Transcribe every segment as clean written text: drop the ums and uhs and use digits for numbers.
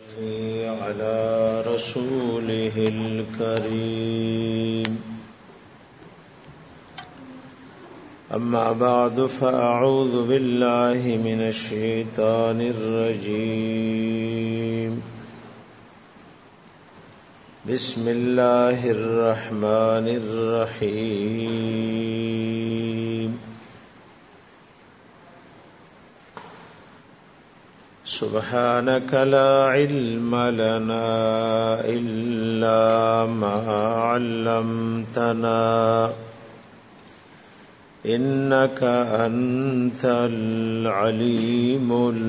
على رسوله الكريم أما بعد فأعوذ بالله من الشيطان الرجيم بسم الله الرحمن الرحيم سبحانك لا علم لنا إلا ما علمتنا إنك أنت العليم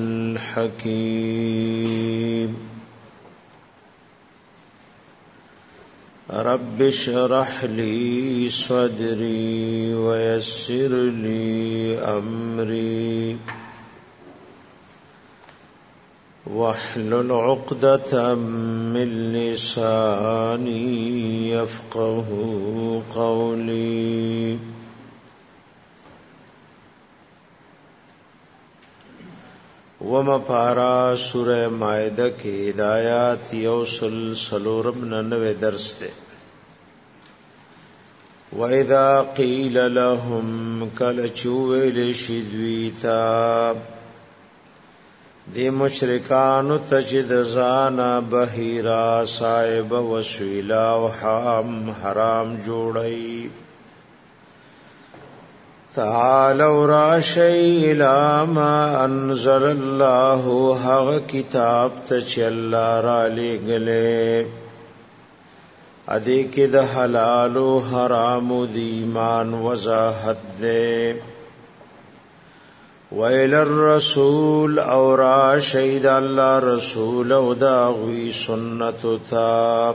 الحكيم رب اشرح لي صدري ويسر لي أمري واحلل عقدة من لساني يفقه قولي وما پارا سورہ مائدہ کی ہدایات یوصل سلورم 99 درس دے وَإِذَا قِيلَ لَهُمْ كَلَچُوِلِ شِدْوِيتَا دی مشرکانو تجد زانا بحیرا صائب وسویلا و حرام جوڑی تعالوا راشی الى ما انزل اللہ حق کتاب تچ اللہ را لے گلے ادے کد حلال و حرام دیمان وضاحت دے وَإِلَى الرَّسُولِ اورا شهد الله رسول او داغوی سنت تا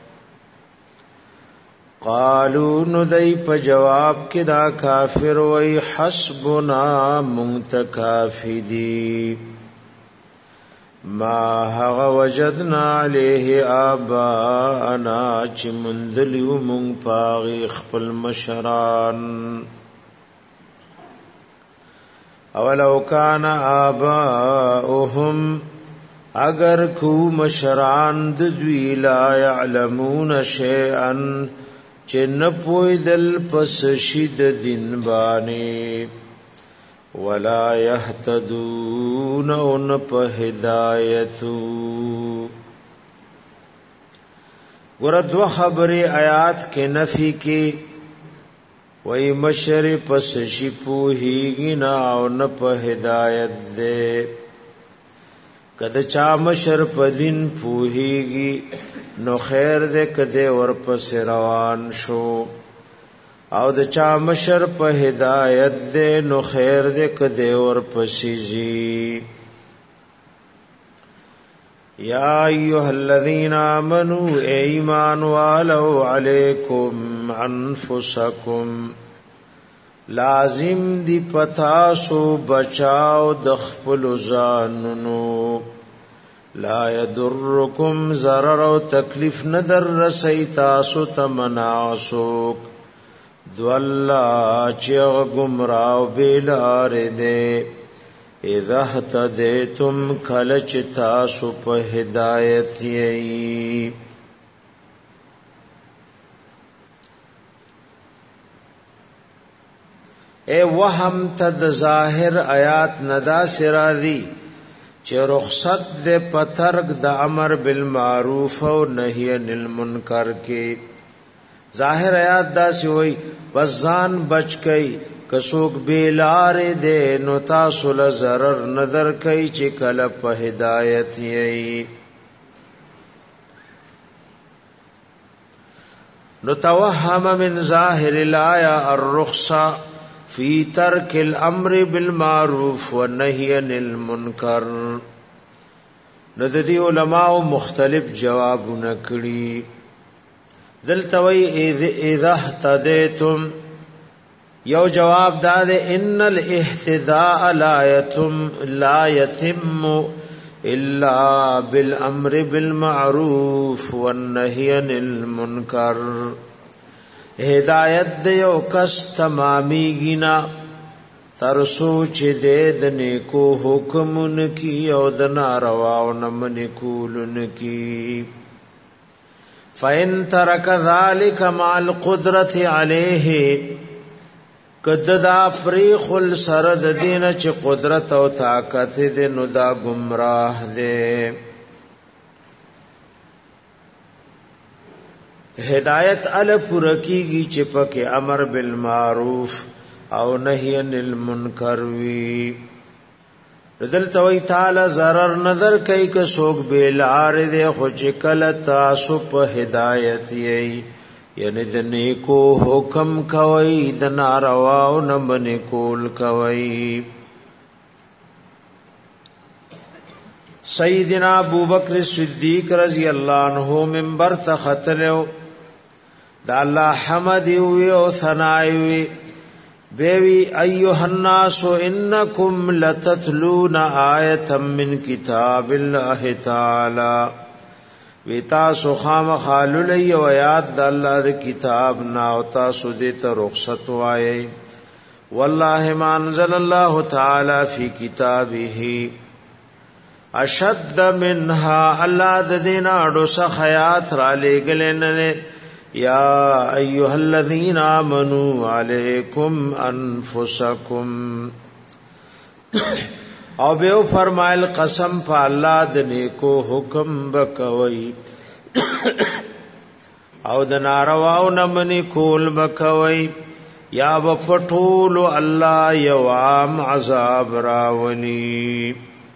قالوا ندی په جواب کې دا کافر وای حسبنا منتکافدی ما هغه وجدنا علیه آباءنا چې مندلیو مونږ پاغي خپل مشران اولو کان آباؤهم اگر کو مشران دوی لا يعلمون شیئا چن پوی دل پس شید دین بانی ولا يهتدون ان په هدایتو ورد و خبر آیات کے نفی کی وی مشر پس شی پوہیگی نا او نا پا ہدایت دے کد چا مشر پا دین پوہیگی نو خیر دے کدے ور پس روان شو او د چا مشر پا ہدایت دے نو خیر دے کدے ور پسی زی یا ایوہ الذین آمنوا ایمان والو علیکم انفسکم لازم دی پتاسو بچاو دخپل زاننو لا یدرکم ضرر و تکلیف ندر رسی تاسو تمناسوک دواللہ چیغ گمراو بیلار دے اذا اهتدیتم کلچ تاسو په هدایت یی اے وهم تد ظاهر آیات ندا سرادی چې رخصت دے پترک د امر بالمعروف او نهی عن المنکر کې ظاهر آیات دا سی وای بزان بچ کئ کسوک بیلار دے نو تاسو له ضرر نظر کئ چې کله په هدایت یی نو توهم من ظاهر الآیه الرخصه فی ترک الامر بالمعروف والنهی عن المنکر نو د دې علماء مختلف جوابونه کړي دلته وی اذا اهتدیتم یو جواب داده ان الاهتداء لا يتم الا بالامر بالمعروف والنهي عن المنکر ہدایت دیو کس تمامی گنا تر سوچ دې د نیکو حکمون کی او د نارواو نمن کولن کی فَإِن تَرَكَ ذَلِكَ مَعَ الْقُدْرَةِ عَلَيْهِ کددا پری خل سرد دین چې قدرت او طاقت دې نو دا گمراه دې هدایت ال پرکیږي چې پکې امر بالمعروف او نهی عن المنکر وی دلته وی تعالی zarar نظر کوي که څوک بیلار دې خو چې کله تاسو په هدایت یې یعنی د نیکو حکم کوي د نارواو نه باندې کول کوي سیدنا ابوبکر صدیق رضی الله عنه منبر ته خطلو د الله حمد وی او ثنا وی بیوی ایها الناس انکم لتتلون آیه من کتاب الله تعالی وی تاسو خامخاللی و یاد د الله د کتاب نا او تاسو دې ته رخصت وایي والله ما انزل الله تعالی فی کتابه اشد منها الله د دین اډو سخیات را لګل نه یا ایها الذین آمنوا علیکم انفسکم او به فرمایل قسم په الله د نیکو حکم بکوي او د نارواو نه منی کول بکوي یا وپټول الله یو عام عذاب راونی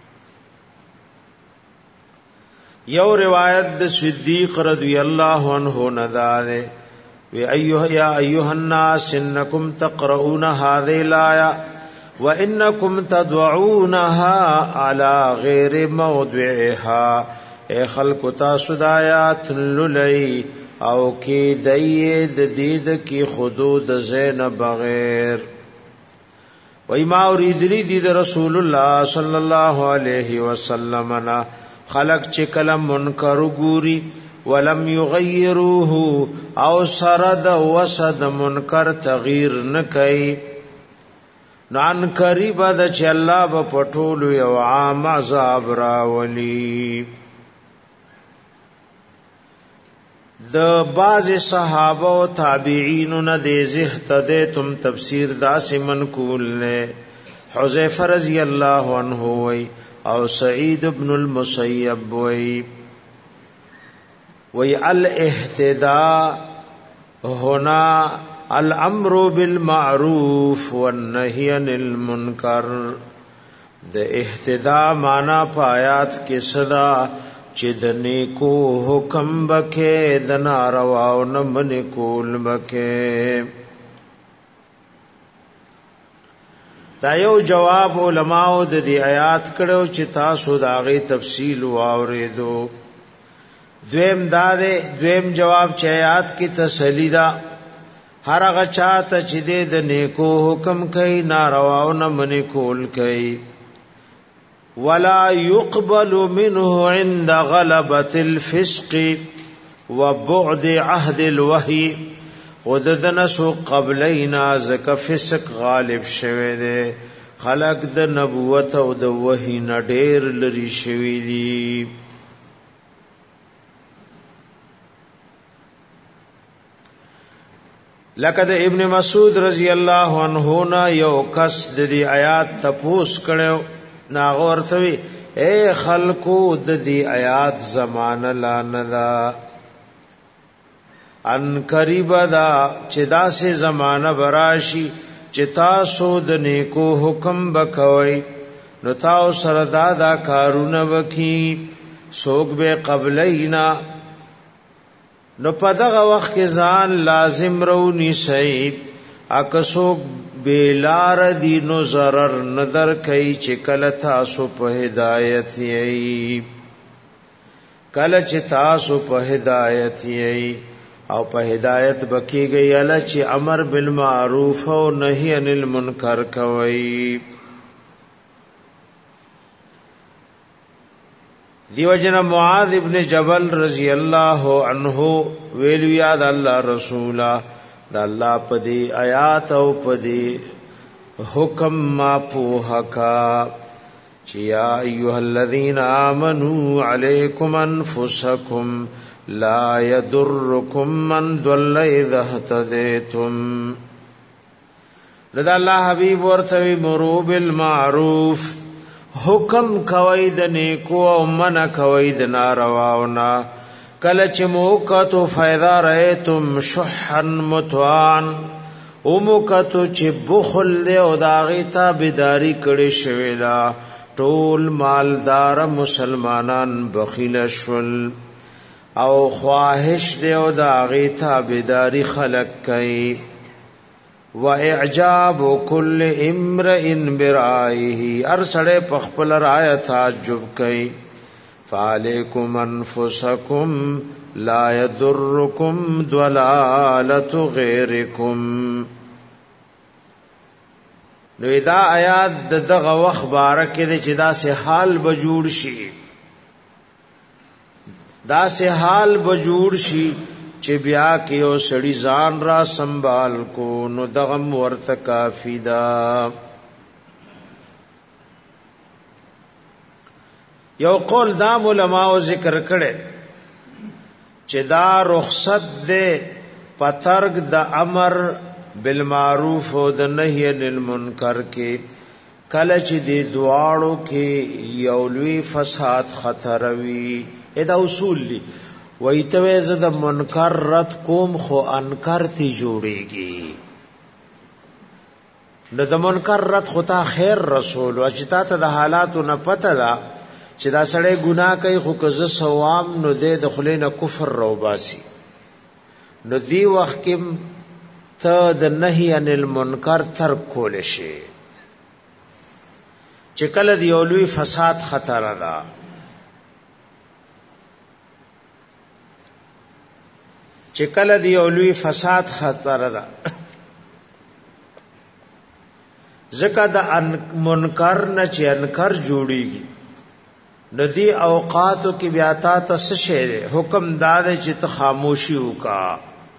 یو روایت د صدیق رضی الله عنه نذاره وی ایها یا ایها الناس انکم تقرؤون هذه الايه وَإِنَّكُمْ تَدْعُونَهَا عَلَى غَيْرِ مَوْضِعِهَا اے خلق تاسو د آیات للی او کی دید دید کی حدود زین بغیر و ما اريد دید رسول الله صلی الله علیه وسلم نا خلق چې کلم منکر ګوري ولم یغیروه او سرد وسد منکر تغییر نکي نان قریب د چې الله په پټول یو عام عذاب راولي د باز صحابه او تابعین نه د زهتدتم تفسیر داس منقول نه حذیفه رضی الله عنه وی او سعید ابن المسیب وی الاهتداء هنا الامر بالمعروف والنهی عن المنکر د اهتداء معنا پایات کې صدا چې د نیکو حکم بکې د نارواو نه منې کول بکې دا یو جواب علماء د دې آیات کړو چې تاسو دا غي تفصیل واوریدو دویم جواب چې آیات کی تسلی دا هر هغه چاته چې د نیکو حکم کوي نارواو نه منې کول کوي ولا يقبل منه عند غلبة الفسق وبعد عهد الوحي وددنسو قبلینا زک فسق غالب شوه دے خلق د نبوت او د وحی نډیر لري شوی دی لقد ابن مسعود رضی الله عنه نا یو کس د دې آیات تپوس کړو ناغه ورته اے خلقو د دې آیات زمانہ لا ندا ان قریب دا چې داسې زمانہ براشي چې تاسو د نیکو حکم بکوي نو تاسو سره دا کارونه وکي سوق به قبلینا نو په دغه وخت کې ځان لازم رونی شي اکسو بیلار دی نو ضرر نظر کوي چې کله تاسو په هدایت یې کله چې تاسو په هدایت یې او په هدایت بکیږي اله چې امر بالمعروف او نهی عن المنکر کوي دیو جن معاذ ابن جبل رضی الله عنه ویلو یاد الله رسولا د الله په دی آیات او په دی حکم ما پوحکا چیا ایوہ الذین آمنوا علیکم انفسکم لا یدرکم من ضل اذا اهتدیتم. لذا اللہ حبیب ورتوی مرو بالمعروف حکم کوي د نیکو او منع کوي د نارواونا. کله چې موکتو فیضا رایتم شحا متوان او موکتو چې بخل دی او داغی تابعداري کړي شوی دا ټول مالدار مسلمانان بخیل شول او خواهش دی او داغی تابعداري خلق کوي. و اعجاب کل امرئ برائه ارسڑے پخپل رائے تعجب کئی. فعلیکم انفسکم لا یدرکم ضلالت غیرکم. نو دا آیات دغه وخت بارک دې چې دا سه حال بجوړ شي دا سه حال بجوړ شي چې بیا کې یو سړی ځان را سنبال کو نو دغم ورته کافی دا. یو قول دا علماء ذکر کړي چې دا رخصت ده پترګ د امر بالمعروف او د نهی عن المنکر کې کله چې د دواړو کې یو لوی فساد خطر وي. دا اصول دي وایته زه د منکر رد کوم خو انکر تی جوړيږي. نو د منکر رد خدا خیر رسول او چې تا ته د حالاتو نه پته ده چې دا سړی ګناه کوي خو که زه سوام نو د خلینا کفر روباسي. نو دی وخت کې ته د نهی عن المنکر ترک کول شي چې کله دی اولوی فساد خطر ده. چې کله دی اولوی فساد خطر ده ځکه د منکر نه چې انکر جوړیږي. ندی اوقاتو کې بیا تا ته شه حکم داد چې ته خاموشي وکا.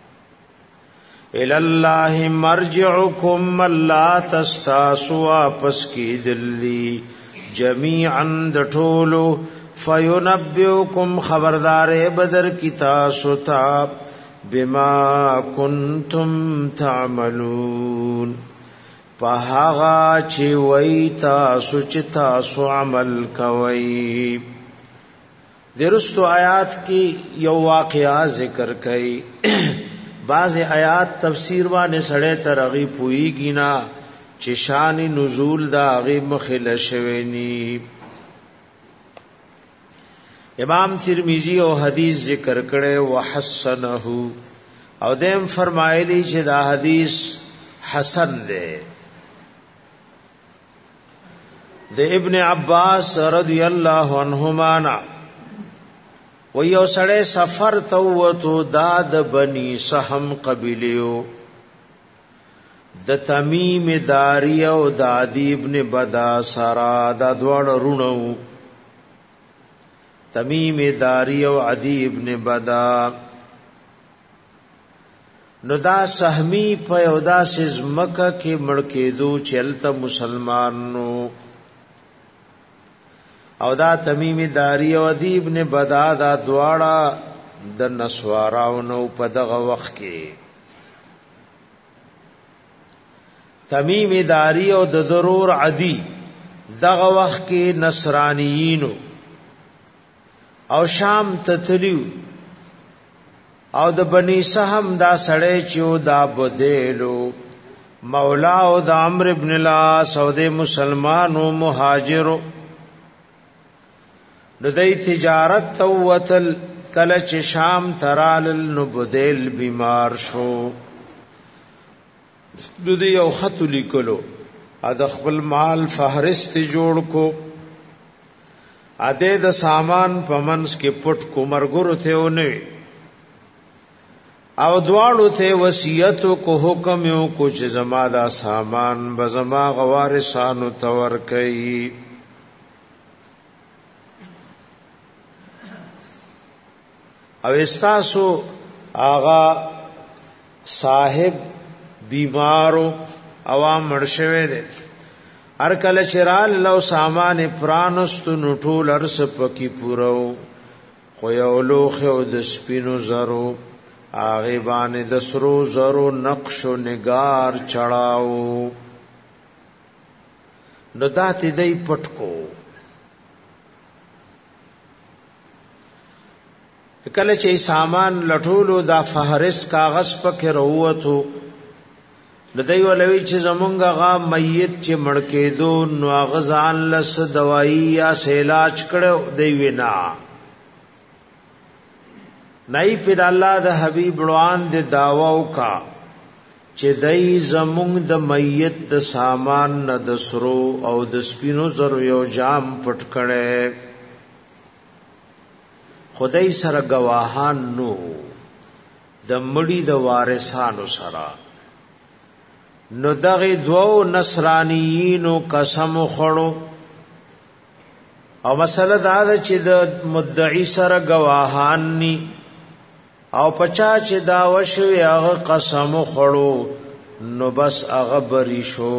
الالله مرجعکم الله تستاسو واپس کی دلی جميعا د ټولو فینبئکم خبردار بدر کی تاسو ته بما کنتم تعملون پهغا چی وی تاسو چی تاسو عمل کوي. درستو آیات کی یو واقعہ ذکر کئی. بعض آیات تفسیر باندې سړی ترغی پویږي نا چې شان نزول دا غی مخله شوینی. امام ترمذی او حدیث ذکر کړي وحسنه او دیم فرمایلی چې دا حدیث حسن ده. د ابن عباس رضی الله عنهما نا و یو سړی سفر توتو داد بنی سهم قبیلیو د تمیم داری او د عدی ابن بدا سرا دا دوړ رونو. تمیم داری او عدی ابن بدا نو دا سهمی په یودا سز مکه کې مړکېدو چلته مسلمانانو او دا تمیم داری او عدی ابن بدا دا دواړه د نسواراو نو په دغه وخت کې. تمیم داری او د ضرور عدی دغه وخت کې نصرانیینو او شام تتلیو او د بنی سهم دا سړی چې دا بدیلو مولا او د عمرو ابن العاص او د مسلمانو مهاجرو د دې تجارت توتل کله چې شام ترال نو بدیل بیمار شو. د دې یو خط لیکلو د خپل مال فهرست جوړ کو اده د سامان پمنس کې پټ کو مرګرو ته ونه او دواړو ته وصیت کو حکم یو کو چې زما دا سامان بزما غوارثانو تور کوي. او استاسو آغا صاحب بیمارو عوام مرشوه دي هر کله چرال لو سامان پرانست نټول ارس پکی پورو خو یو لوخ او د سپینو زرو هغه باندې د سرو زرو نقش او نگار چړاو نو داتې دی پټکو کله چې سامان لټولو دا فهرست کاغذ پکې وروته لدی ولوی چې زمونږه غا میت چې مړ کېدو نو غزان لس دوايي یا علاج کړو دی وینا نای په الله د حبیب روان د داواو کا چې دای زمونږ د میت د سامان نه د سرو او د سپینو زرو یو جام پټ کړي خدای سره گواهان نو د مړی د وارثانو سره نو دغه دوو نصرانیینو قسم خړو او مسله دا ده چې د مدعی سره گواهان ني او پچا چې دا وشوي هغه قسم خړو نو بس هغه بری شو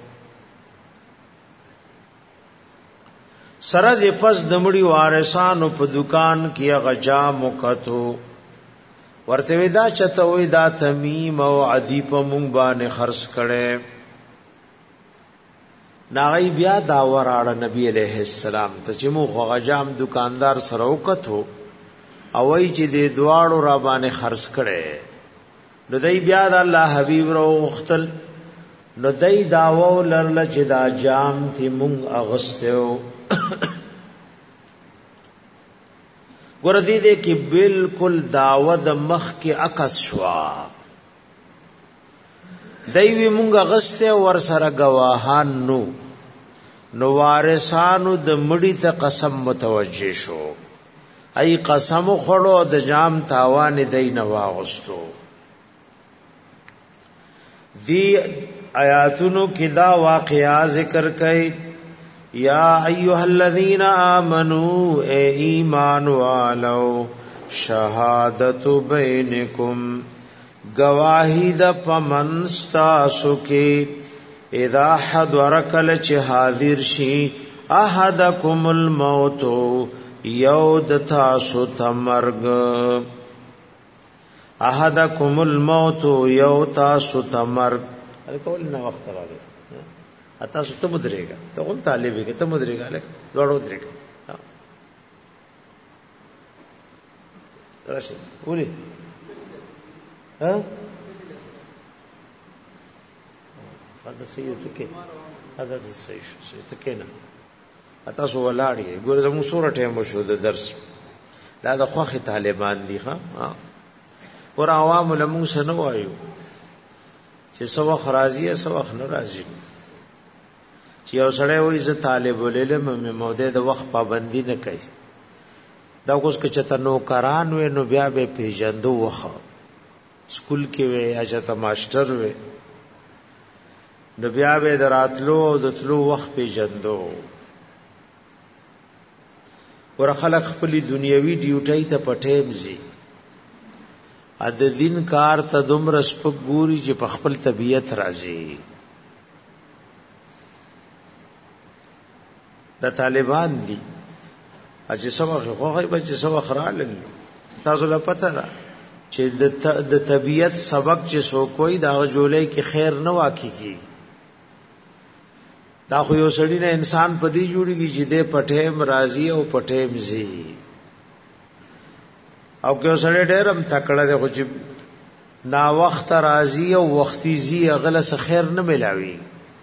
سره چې پس د مړي وارثانو په دکان کې هغه جام وکړو ورته ودا چته وې دا تمیم او عدی په مونږ باندې خرڅ کړي ناغي بیا دا وراړه نبی عليه السلام ته چې مو غجام دکاندار سره وکړو او وای چې د دواړو را باندې خرڅ کړي نو دای بیا د الله حبیب رو وختل نو دای داوو لرل چې دا جام تی مونږ اغستو ګور دې کې بالکل داود مخ کې عکس شوا دایوی مونږه غسته ور سره گواهان نو وارثانو د مړی ته قسم متوجه شو ای قسم خړو د جام تاوان دین واغستو دی آیاتونو کې دا واقعا ذکر کړي یا ایها الذین آمنوا اے ایمان والو شهادت بینکم گواہی د پمنستاسو کې اذا حضر کل چ حاضر شي احدکم الموت یود تاسو تمرگ احدکم الموت یود تاسو تمرگ کول نه وخت راغی تاسو ته مدرېګا ته هم طالبې کې ته مدرېګا لکه دوړو درېګا راشي ولي ها هذا سيد څه هذا صحیح څه کنه تاسو ولاړی ګور زمو سوره ټیم شو د درس دا د خوخه طالبان دي ها ور عوام لمو سنو وایو چې سو خرازی سو خنرازی چې یو سړی وایي زه طالب العلم مې موده د وخت پابندي نه کوي دا اوس که چته نو کران و نو بیا به پیژندو وخه سکول کې وي یا چته ماستر وي نو بیا به دراتلو او د تلو وخت پیژندو ور خلق خپل دنیوي ډیوټي ته پټېم زی ا د دین کار ته دومره سپک ګوري چې په خپل طبيعت راځي د طالبان دي چې سبق خوغه به چې سبق رالل تاسو له پته ده چې د طبيعت سبق چې سو کوئی دا جوړې کې خیر نه واقع کی دا خو یو سړی نه انسان پدی جوړیږي چې د پټېم راضی او پټېم زی او که سړی ډېرم تکړه دی خو چې نا وخت راضی او وختي زی غل څه خیر نه ملاوي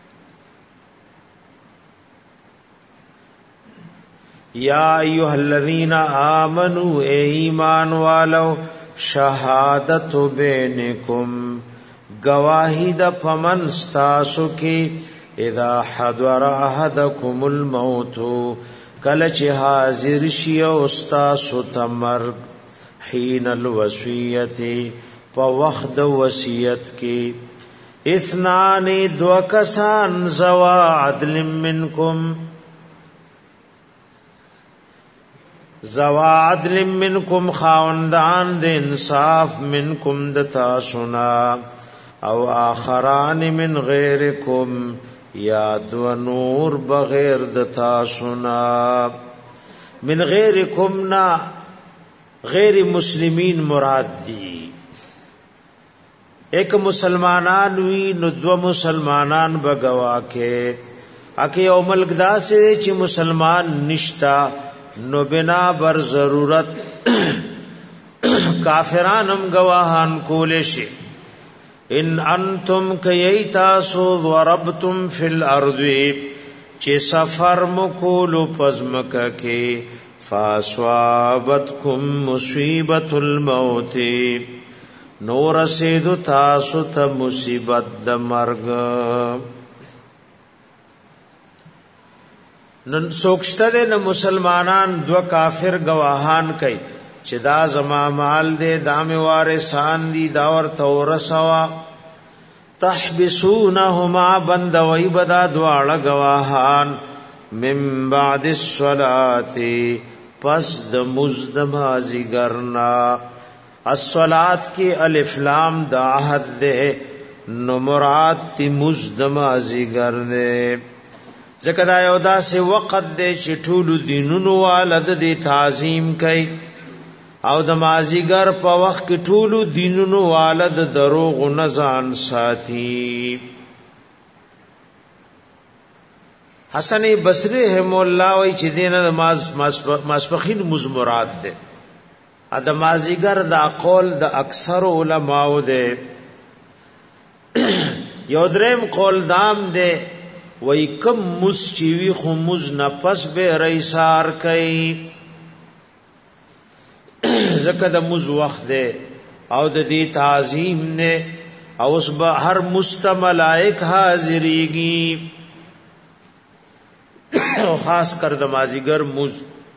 یا ایها الذین آمنوا ایمان والو شهادت بینکم گواہی د پمن استاسو کی اذا حضر احدکم الموت کله چې حاضر شي او استاسو تمر حين الوصیت په وخت د وصیت کې اثنان دو کسان زوا عدل منکم زوا عدل منکم خاوندان د انصاف منکم د تاسونا او آخران من غیرکم یا دو نور بغیر د تاسونا من غیرکم نا غیر مسلمین مراد دی ایک مسلمانان وی نو دو مسلمانان بگوا کے اکی او ملک دا سے چی مسلمان نشتا نو بنا بر ضرورت کافرانم گواہان کولشی ان انتم کئی تاسو ضربتم فی الارض چی سفر مکولو پزمکا کے فاسوابتکم مصیبت الموت نور سیدو تاسو تا مصیبت دا مرگ نن سوکشتا دے نا مسلمانان دو کافر گواہان کئی چی دا زما مال دے دام وارثان دی داور تورسوا تحبسونہما بندوئی بدا دوار گواہان من بعد الصلاة پس د مزدمازی گرنا الصلاة کی الف لام دا عہد دے نو مراد تی مزدمازی گرنے ذکر آیو دا سے وقت دے چی ټولو دینونو والد دی تعظیم کئی او د مازیګر په وخت کې ټولو دینونو والد دروغ نزان ساتي حسن بصری رحم الله وی چې دینه ماسپخین مزمرات ده ا د مازیګر دا قول د اکثر علماو ده یو دریم قول دام ده وی کم مز چیوی خو مز نفس به ریسار کئی زکه د مز وخت ده او د دې تعظیم نه او اس به هر مستملائک حاضریږي او خاص کر د مازیګر مز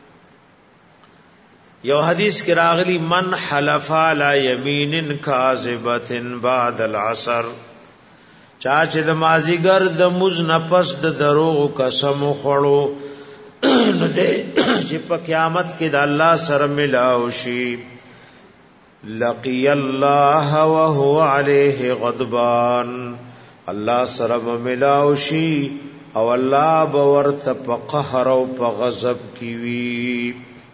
یو حدیث کې راغلی من حلف علی یمین کاذبه بعد العصر چا چې د مازیګر د مز نفس د دروغ قسم خوړو نو دې چې په قیامت کې د الله سره ملاو شي لقي الله وهو عليه غضبان الله سره ملاو شي او الله باورته په قهر او په غضب کې وي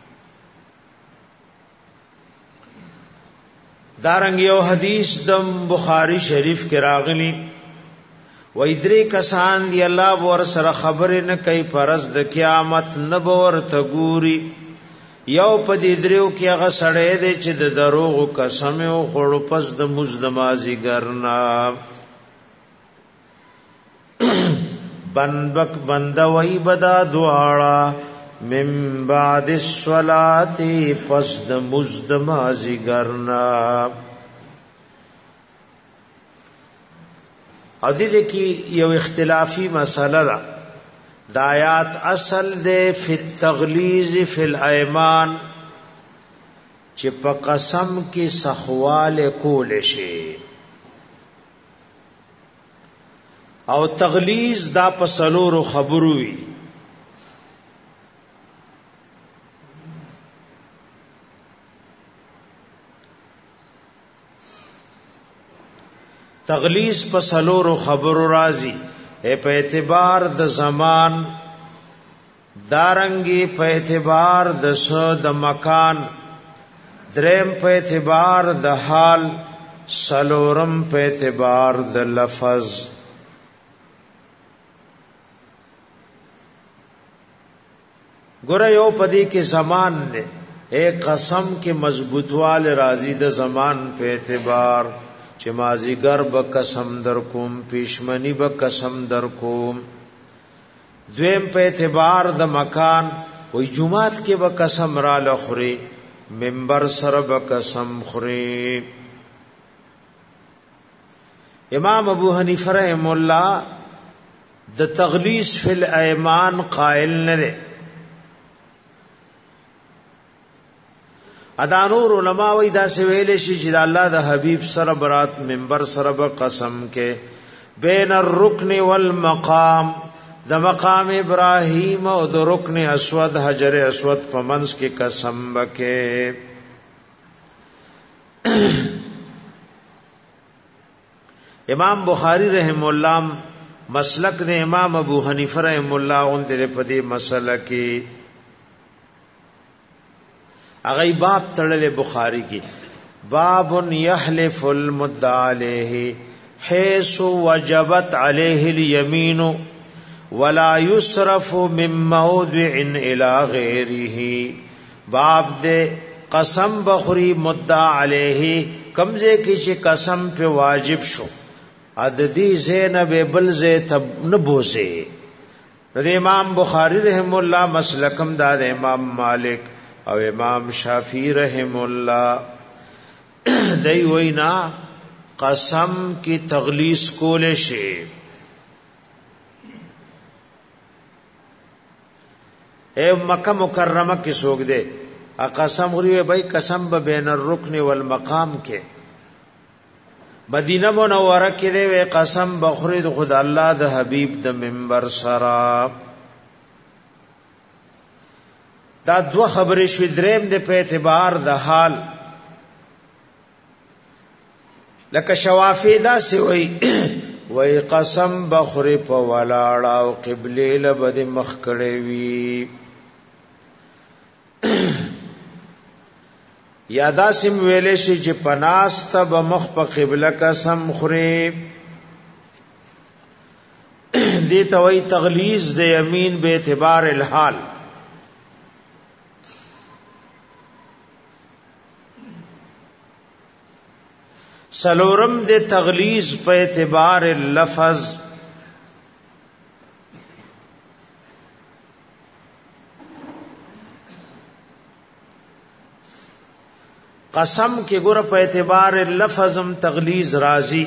دارنګ یو حدیث د بخاری شریف کې راغلی و ادری کسان دی الله ور سره خبر نه کوي پرز د قیامت نه ور ته ګوري یو په دې دریو کې هغه سړی دی چې د دروغ قسم او خړو پس د مزدمازي ګرنا بنبک بندوي بدا دواړه من بعد الصلاه پس د مزدمازي ګرنا او دې کې یو اختلافی مسله ده د آیات اصل ده فی التغلیظ فی الایمان چې په قسم کې سخوال کول شي او تغلیظ دا په سلورو خبرو وي تغلیظ په سلورو خبرو راځي په اعتبار د زمان دارنګي په اعتبار د سو د مکان دریم په اعتبار د حال سلورم په اعتبار د لفظ ګره یو پدې کې زمان نه ایک قسم کې مضبوطوال راځي د زمان په اعتبار چې مازیګر به قسم در کوم پېشمنی به قسم در کوم دویم په اعتبار د مکان وې جمعات کې به قسم را لخري منبر سره به قسم خوري امام ابو حنیفه رحم الله د تغلیظ فی الایمان قائل نه دی ادانور علماء وی دا سویل شي چې الله د حبیب سره برات منبر سره به قسم کې بین الرکن والمقام د مقام ابراهیم او د رکن اسود حجر اسود په منځ کې قسم وکې امام بخاری رحم الله مسلک د امام ابو حنیفه رحم الله اون دې په دې مسله کې اغه باب تړلې بخاری کې باب يحلف المدعى عليه حيث وجبت عليه اليمين ولا يصرف من موضع الى غيره. باب دې قسم بخوري مدعى عليه کمزه کې چې قسم په واجب شو عددی زینب بل زه تب نبوزه. د امام بخاری رحم الله مسلکم دا د امام مالک او امام شافعی رحم الله دای وینا قسم کی تغلیظ کول شي. اے مکہ مکرمہ کی سوګ دے ا قسم غری بھائی قسم به بین الرکن والمقام کې مدینہ منوره کې دی قسم بخری د خدا الله د حبیب د منبر سرا. دا دو خبرې شو دریم د په اعتبار د حال لکه شوافی دا سی وی قسم بخری په ولاړه او قبله لبد مخ کړي وی یادا سم ویلې شي چې پناست به مخ په قبله قسم خوري دي ته وی تغلیظ د یمین به اعتبار الحال. سلورم دے تغلیظ په اعتبار اللفظ. قسم کې ګور په اعتبار اللفظ هم تغلیظ راځي.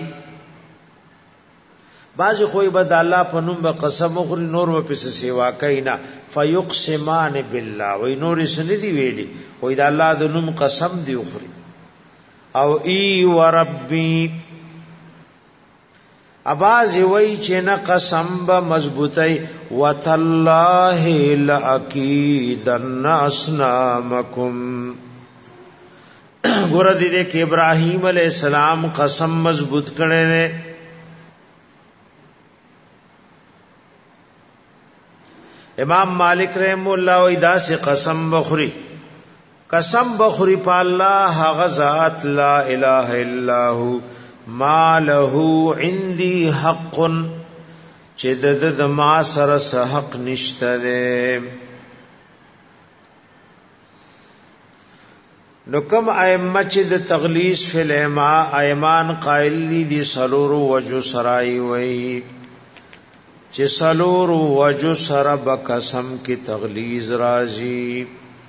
باز خوې بد الله په نوم به قسم خوري نور و پس سیوا کینا فیقسمان بالله وای نور سندي ویلي وای د الله د نوم قسم دی خوري او ای وربی اباز وی چې نه قسم به مضبوطی وتالله لاکیدن اسنامکم. ګور دې کې ابراهیم علیہ السلام قسم مضبوط کړي نه. امام مالک رحم الله وی دا سے قسم بخری قسم بخوری پا اللہ غزات لا الہ الا ہو ما له عندی حق چدد ما سرس حق نشتدے. نکم ائمہ چد تغلیظ فی ایمان قائل دی سلور وجو سرائی وی چ سلور وجو سر بقسم کی تغلیظ رازی.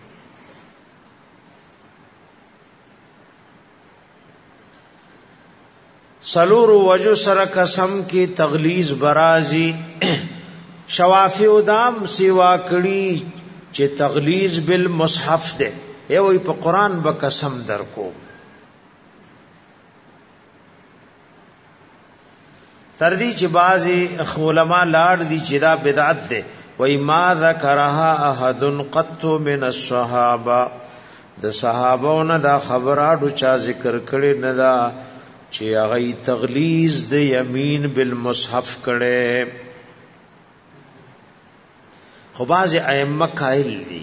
سلور وجو سر قسم کی تغلیظ برازی. شوافی ادام سیوا کړي چې تغلیظ بالمصحف ده ای وی په قران به قسم درکو. تر دې چې بعضی علماء لاړ دي چې دا بدعت ده وای ما ذکرها احد قط من الصحابه د صحابهونو دا خبراډو چا ذکر کړي نه دا چې هغه تغلیظ د یمین بالمصحف کړي. خو باز ائمه قائل دي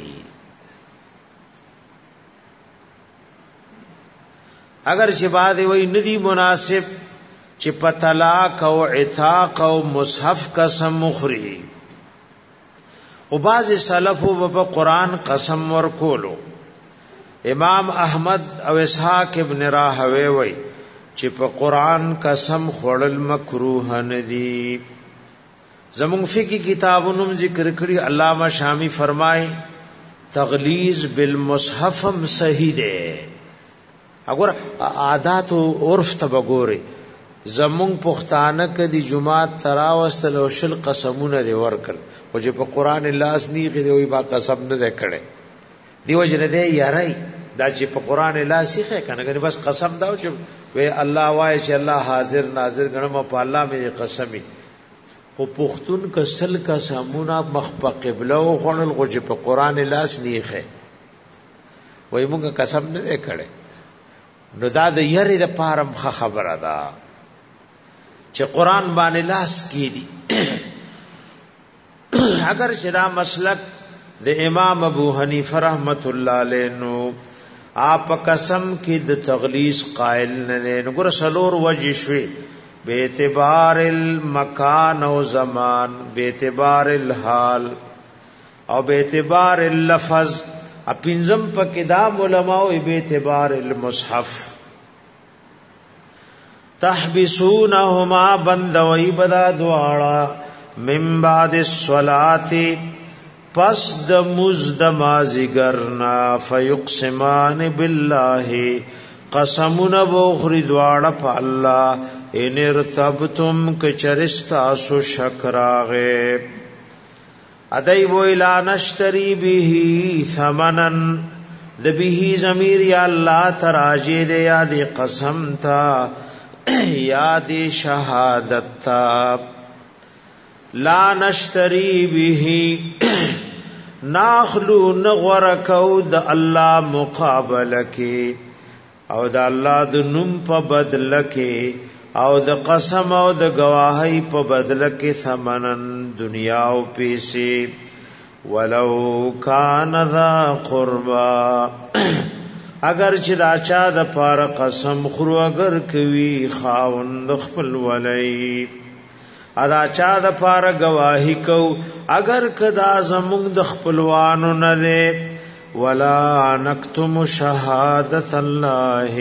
اگر چې بعد وی ندی مناسب چې په طلاق او عتاق او مصحف قسم مخری. او باز سلف په قران قسم ورکولو. امام احمد او اسحاق ابن راهوی وی چې په قران قسم خوړل مکروه نه دي. زمون فقہی کتابونو ذکر کړی علامہ شامی فرمای تغلیظ بالمصحف هم صحیح ده. اگر عادات او عرف تبګوري زمون پښتانه کدي جمعات تراوسل او شل قسمونه دی ورکل او چې په قران الله اسنی کې دی وي با قسم نه کړي دیو جن دی یارای دا چې په قران الله سیخه کنه غني بس قسم دا چې وی الله وای چې الله حاضر ناظر غنم په الله مې قسمی. خو پښتون کسل کا سامونه مخ په قبله او خړل غو چې په قران الله اسنیخه وای موږ قسم نه کړي. نو دا د یری د پارم خبره ده چې قران باندې لاس کیدی اگر چې دا مسلک د امام ابو حنیفه رحمت الله علیه نو آپ قسم کی د تغلیظ قائل نه نه ګور سلور وجه شوي به اعتبار المکان او زمان به اعتبار الحال او به اعتبار اللفظ اپنزم پکې دا علماء به اعتبار المصحف تحبسونهما بند وی بدا دواړه من بعد الصلاه پس د مزد مازیګرنا فیقسمان بالله قسمون بوخری دواړه په الله ان ارتبتم کچرستا سو شکراغه ادای و الا نشتری به ثمنن د به ضمیر یا الله تراجی دے یاد قسم تا یاد شهادت تا لا نشتری به ناخلو نغور کو د الله مقابله کې او د الله د نوم په بدله کې او د قسم او د گواهی په بدله کې ثمنن دنیا او پیسې ولو کان ذا قربا اگر چې دا چا د پاره قسم خورو اگر کوي خاوند خپل ولای ادا چا د پاره گواہی کو اگر کدا زمون د خپلوانو نه ده ولا نکتم شهادت الله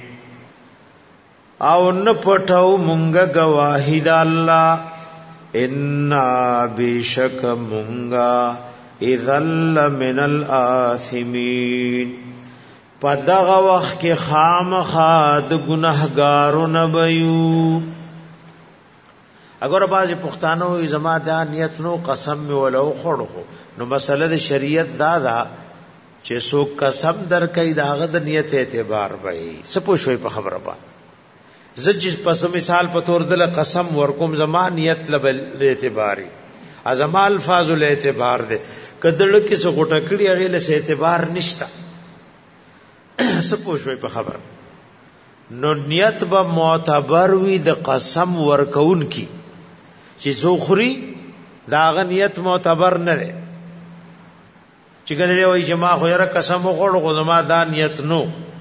او نه پټو مونږه گواہی د الله ان بشک مونږه اذل من الاثمین پدغه وخت کې خامخا د ګناهګارو نه بيو اگر بعضی پښتانه وي زما د نیت نو قسم می ولو خړو نو مسله د شریعت دا دا چې سو قسم در کوي داغه د نیت اعتبار وي سپوږی په خبره با زج پس مثال په تور دل قسم ورکوم زما نیت لبل اعتباري ازما الفاظ له اعتبار ده کدل کې څه غټه کړی هغه له اعتبار نشتا سپوږی په خبره نو نیت به معتبر وي د قسم ورکون کی چې زوخري داغه نیت معتبر نه ده چې ګنې وای چې ما خو یې قسم وخوړ خو زما دا نیت نو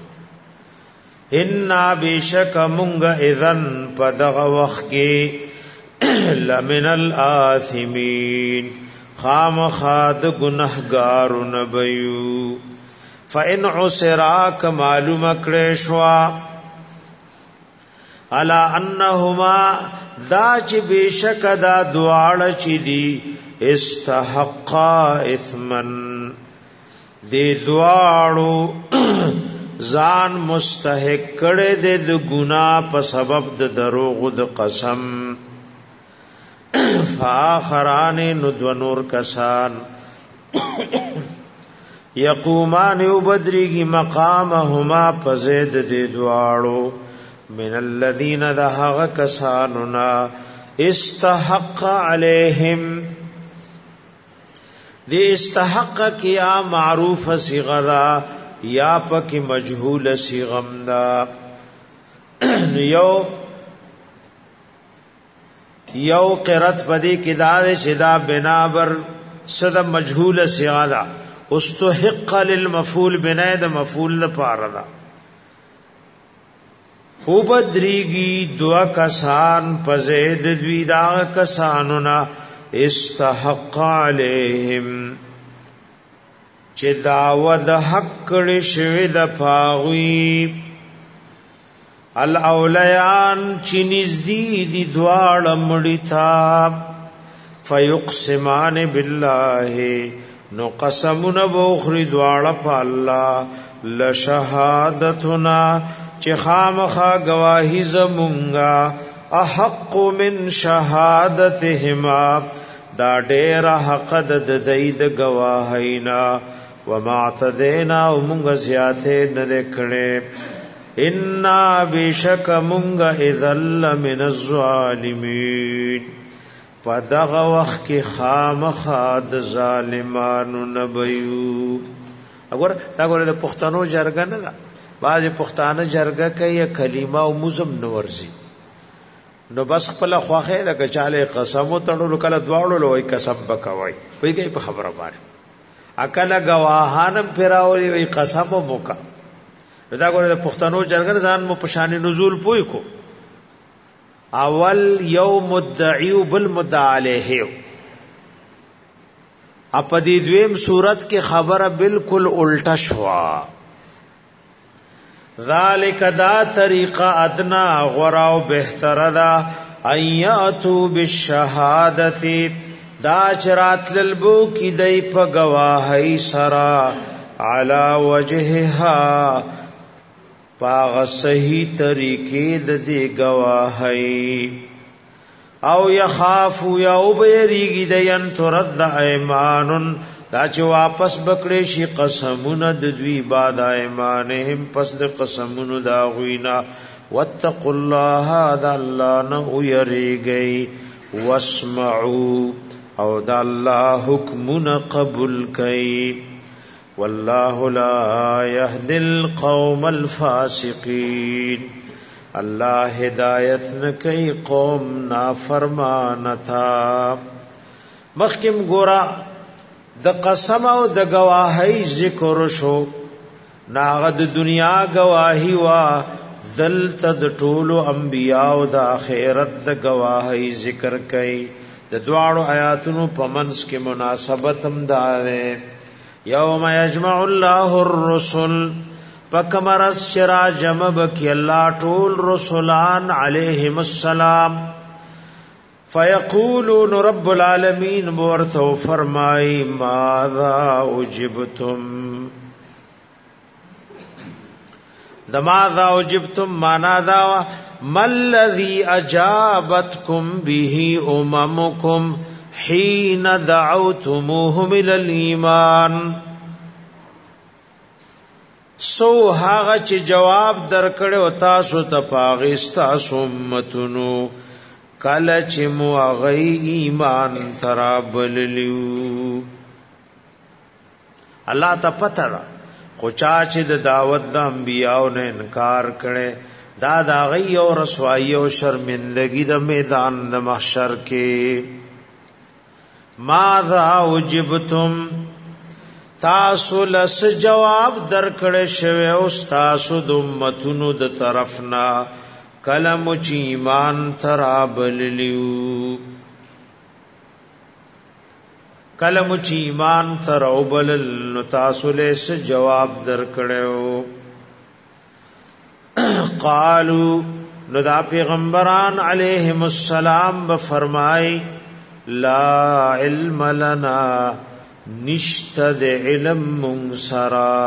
ان بشک مونږ اذن پدغه وخت کې لمن الاثمین خامخاد گنہگارون بیو فإن عسراک معلوم کړشوا الا انهما دا چې بشک دا دواړه چې دي استحقا اثمن دې دواړو ځان مستحق کړي د ګناه په سبب د دروغ د قسم فآخران ندو نور کسان یقومان یبدریگی مقامهما پزید دی دوارو من الذین دهغ کساننا استحق علیہم دی استحق کیا معروف صیغہ یا پک مجهول صیغم دا یو قرت پدی کداد شدا بنابر صد مجهول صیغہ استحق للمفعول بنا د مفعول لپاره دا او بدریږي دوا کسان پزید دوی دا کسانو نا استحق علیہم چې داود حق کړي شوی د پاغوی الاولیان چې نږدې دي دواړه مړی تا فیقسمان بالله نو قسمنا بوخری دواړه په الله لشهادتنا چې خامخا گواہی زمونږه احق من شهادتهما دا ډېر حق د دید گواهینا وما اعتدینا ومونږ زیاته نه کړي ان بشک مونږ اذل من الظالمین پدغه وخت کې خامخا د ظالمانو نبیو وګور دا ګوره د پښتنو جرګه نه ده بعض پښتانه جرګه کوي کلمه او مزم نورزي نو بس خپل خواخه د کچاله قسم تړلو کله دواړو لوی قسم بکوي وی کوي په خبره باندې اکل گواهانم پیراولي وی قسم موکا دا ګوره د پښتنو جرګن ځان مو پشان نزول پوي کو اول یوم مدعی بل مدعا علیه اپ دې دویم صورت کې خبره بالکل الټا شوا ذالک دا طریقه ادنا غراو بهتر دا ایاتو بالشهادت دا چرات للبو کی دای په گواهی سرا علی وجهها پاغ صحیح طریقې د دې گواهی او یخافو یا وبریږي د ین ترد ایمانن دا چې واپس بکړې شي قسمونه د دوی بعد ایمانهم پس د قسمونو دا غوینا واتقوا الله ذا الله نو یریږي واسمعوا او دا الله حکم قبول کړي والله لا يهدي القوم الفاسقين الله هدایت نه کوي قوم نافرمان تا مخکم ګورا د قسم او د گواهی ذکر شو ناغه د دنیا گواهی وا ذلت د ټولو انبیاء او د آخرت د گواهی ذکر کوي د دواړو آیاتونو په منځ کې مناسبت هم ده یوم یجمع الله الرسل پکمرس چرا جمع بکی اللہ طول رسولان علیہم السلام فیقولون رب العالمین بورتو فرمائی ماذا اجبتم دماذا اجبتم مانا داوا مالذی اجابتکم به اممکم حین دعوتموهم الالایمان سو هاغه چې جواب درکړو تاسو ته پاغستا سمتونو کله چې مو غي ایمان ترابلیو الله ته پته ده خو چا چې د دعوت د انبیانو نه انکار کړي دا د غي او رسوایی او شرمندگی د میدان د محشر کې ماذا وجبتم تاسو لس جواب درکړې شوی او تاسو د امتونو د طرفنا کلم چې ایمان ترابلیو کلم چې ایمان ترابل نو تاسو لس جواب درکړو قالو نو دا پیغمبران علیهم السلام به فرمای لا علم لنا نشته د علم منصرا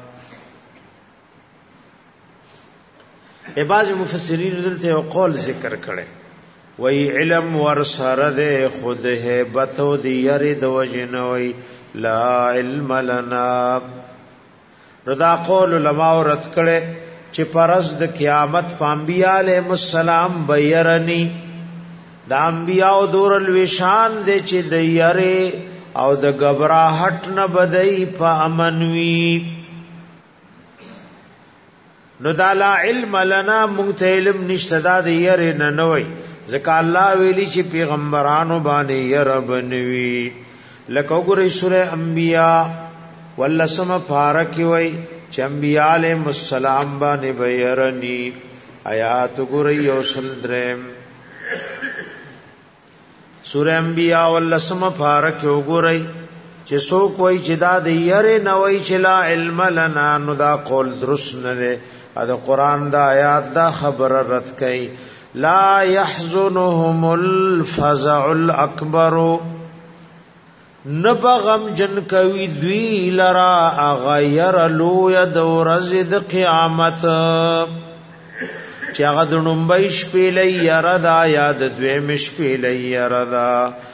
بعض مفسرین دلته یو قول ذکر کړي وای علم ور سره د خود هیبت او د یری د وجنوي لا علم لنا رضا قول علماء رد کړي چې پرز د قیامت پانبیاء علیهم السلام بیرنی د انبیاء دور الوشان د چې د یری او د غبراهټ نه بدای په امنوي نو دا لا علم لنا مونږ علم نشته دا د یری نه نوي ځکه الله ویلي چې پیغمبرانو باندې ير بنوي لکه وګورئ سوره انبیاء ولسم فارق وي چې انبیاء علیهم السلام باندې بیرني آیات وګورئ او سندرم سورہ انبیاء ولسم فارق وګورئ چې څوک وای چې دا د یری نه وای چې لا علم لنا نو دا قول درست نه ده دا قران دا آیات دا خبر رد کړي لا يحزنهم الفزع الاكبر نبغم جن کوي دوی لرا غیر لو ید ورزد قیامت چې هغه د نومبای شپې لې یردا یاد دوی مشپې لې یردا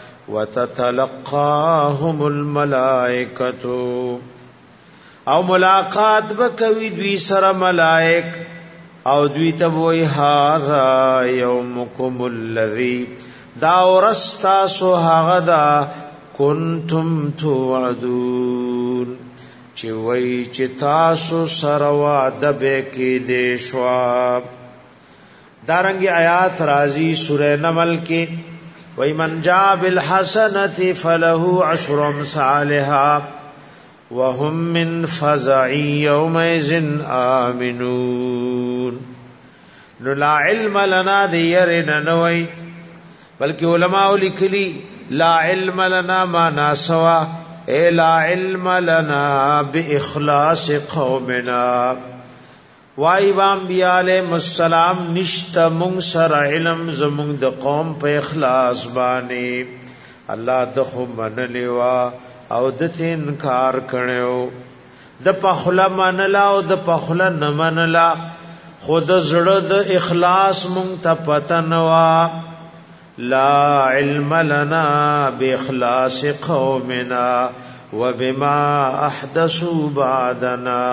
وتتلقاهم الملائکه او ملاقات بکوي دوی سره ملائک او دوی ته وای هاذا یومکم الذی دا ورستا سو هغه دا کنتم توعدون چې وای چې تاسو سره وعده به کې دې شو دارنګ آیات راضی سورہ نمل کې وَإِمَنْ جَاءَ بِالْحَسَنَةِ فَلَهُ عَشْرُ أَمْثَالِهَا وَهُمْ مِنْ فَزَعٍ يَوْمَئِذٍ آمِنُونَ. نو لا علم لنا دیرنا نوئی بلکہ علماء لکلی لا علم لنا ما ناسوا اے لا علم لنا بإخلاص قومنا. وائی انبیاء علیہ السلام نشتا مونږ سره علم زمونږ د قوم په اخلاص باندې الله دخو منلوا او د انکار کړو د پخلا منلا او د پخلا نه منلا خود زړه د اخلاص مونږ ته پتنوا. لا علم لنا باخلاص قومنا وبما احدثوا بعدنا.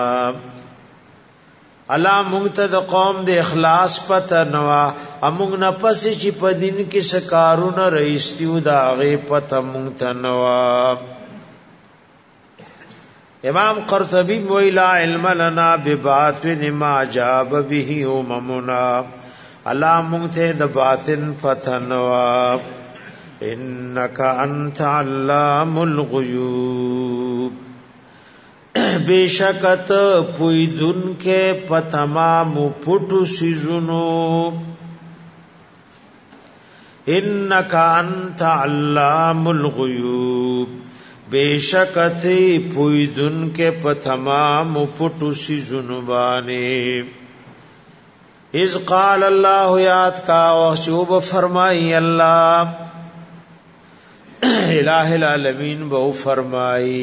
الله مونږ ته د قوم د اخلاص پتنوا امونږ نه پس چې په دین کې سکارونه رئیستیو دا غي پته مونږ ته نوا. امام قرطبی ویلا علم لنا بباطن ما جاب به اممنا. الله مونږ ته د باطن فتنوا. انک انت علام الغیوب. بیشکت پویدن کے پتمام پټو سيزونو. انک انت علام الغیوب. بیشکت پویدن کے پتمام پټو سيزونو باندې. اذ قال الله یاد کا وشوب فرمائی اللہ الہ العالمین بہو فرمائی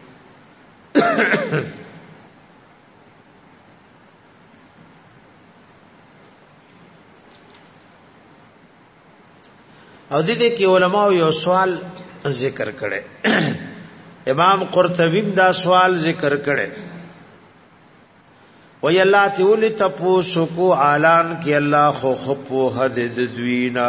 او دې کې علماء یو سوال ذکر کړي. امام قرطبی دا سوال ذکر کړي وی الله تعالی تپوسو کو اعلان کی الله خو خپو حد د دوینا.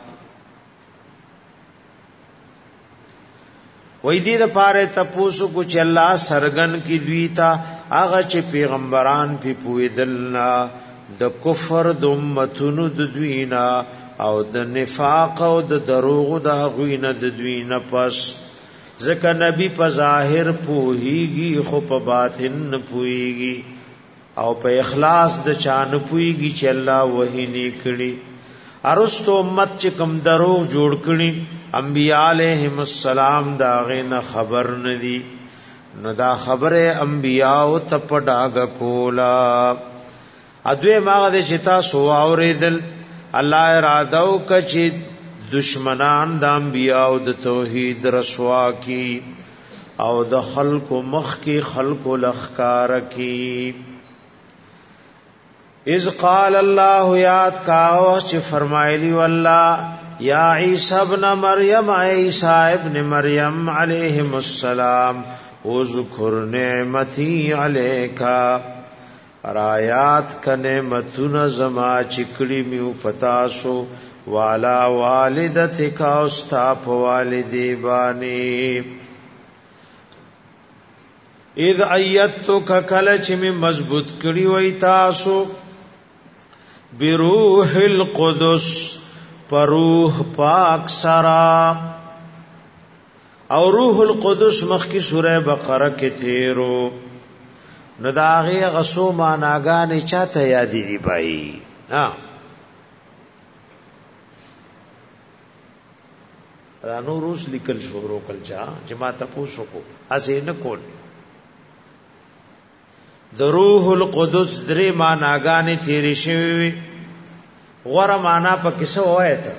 وی دې د پاره تپوسو کو چې الله سرغن کی دویتا هغه چې پیغمبران په پویدلنا د کفر د امتونو د دوینا او د نفاق او د دروغ د غوینه د دوینه پس ځکه نبی په ظاهر پوهیږي خو په باطن نه پوهیږي او په اخلاص د چان پویږي چې الله وحی لیکړي. ارستو امت چې کم دروغ جوړ کړي انبیاء علیهم السلام دا غینه خبر ندي. نو دا خبره انبیاء او تپډاګ کولا ادوی ماغه د چتا سو اوریدل الله اراده او کچ دشمنان د انبیاء او د توحید رسوا کی او د خلق مخ کی خلق لخکار کی. اذ قال الله یاد کاو چې فرمایلی والله یا عیسی ابن مریم عیسی ابن مریم علیہ السلام اذکر نعمتی علیکا. رایات ک نعمتون زما چکړی میو پتاسو والا والدتک اوستا په والدی بانی. اذ ایتک کلچ می مضبوط کړی وای تاسو بروح القدس پروح پاک سرا. او روح القدس مخکی سورہ بقرہ کې تیرو نو داغه غسو معناګانې چاته یادې دی بای. ها دا نو روس لیکل شروع کول چې ما تاسو کو اسې نه کول. د روح القدس درې معناګانې تیرې شوی غره معنا په کیسه وایته.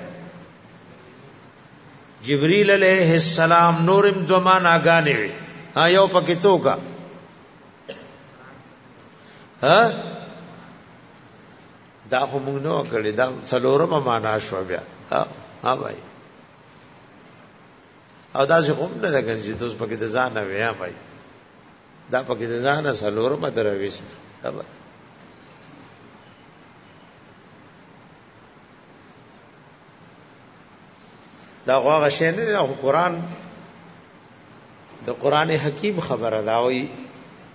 جبرئیل علیہ السلام نورم دو معناګانې وي. ها یو پکې توګه ها دا خو موږ نو کړی دا څلورمه معنا شو بیا. ها بھائی او دا څه کوم نه ده چې تاسو پکې د ځان نه ویا بھائی دا پکې د ځان څلورمه درويست. دا غواغه شی نه دا قرآن د قرآن حکیم خبره دا وی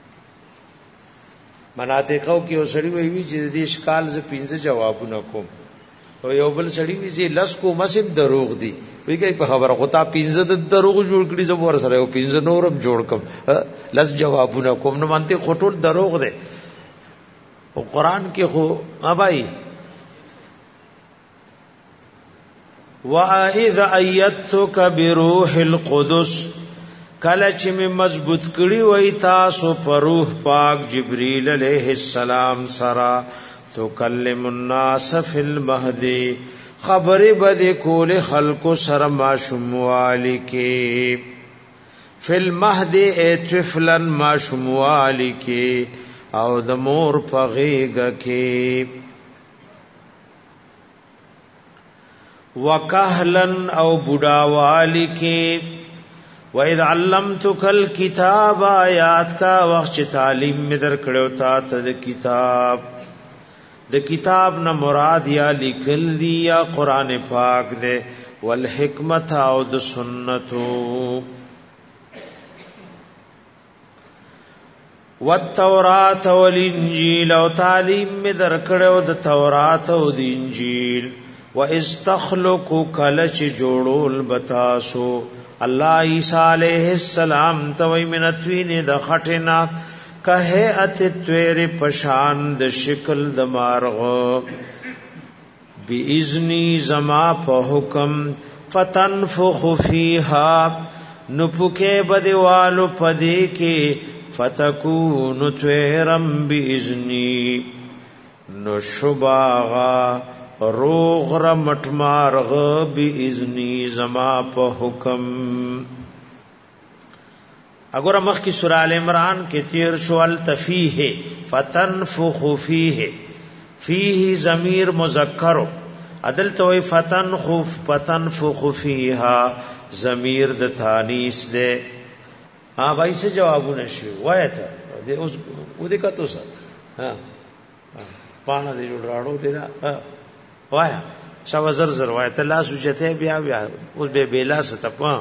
مناطقو کې اوسړي وی چې د دې اشکال ز 15 جوابونه کوم. او یو بل سړی وی چې لس کو مسم دروغ دی وی کوي په خبره غوتا 15 د دروغ جوړ کړي زه ور سره 15 نورم جوړ کوم لس جوابونه کوم نو مانته خټول دروغ دی او قران کې خو ابای واذا ايتك بروح القدس کله چې می مضبوط کړي وای تاسو پر روح پاک جبريل عليه السلام سرا تو کلم الناس فی المهدی خبر بد کول خلق سر ما شموالی کی فی المهدی طفلا ما شموالی کی او د مور پغیګ کی وکهلن او بډاوالی کی وَإِذْ عَلَّمْتُكَ الْكِتَابَ آیات کا وخت تعلیم می در کړو تا ته کتاب د کتاب نه مراد یا لیکل دی یا قران پاک دے والحکمت او د سنتو والتورات والانجیل او تعلیم می در کړو د تورات او د انجیل واستخلق کلچ جوړول بتاسو الله عیسی علیہ السلام توي منتوین د خټینا کہے ات تویر پشان د شکل د مارغ بی اذنی زما په حکم فتنفخ فیها نپکے بدوالو پدی کی فتکون تویرم بی اذنی نشباغا روغ رمٹ مارغ بی اذنی زما په حکم اگر مخ کی سورہ ال عمران کے تیر شو التفیہ فتنفخ فیہ فیہ ضمیر مذکر عدل تو فتنفخ فیہا ضمیر د تانیث دے ہاں بھائی سے جواب نشو وای ته دے اس ودی کتو سا ہاں پانا دے جوړ راړو دے وای شاو زر زر وای ته لا سوچته بیا اوس به بیلا ستپا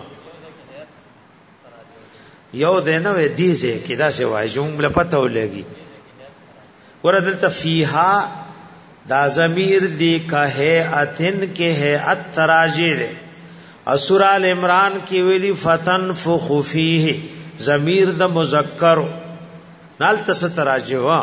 یو دینه و دیزه کې دا څه وای جمله پته ولګي وردلته فیها دا ضمیر دی کہے اتن کے ہے اتراجی دے اسور ال عمران کی ویلی فتنفخ فیہ ضمیر د مذکر نال تستراجی وا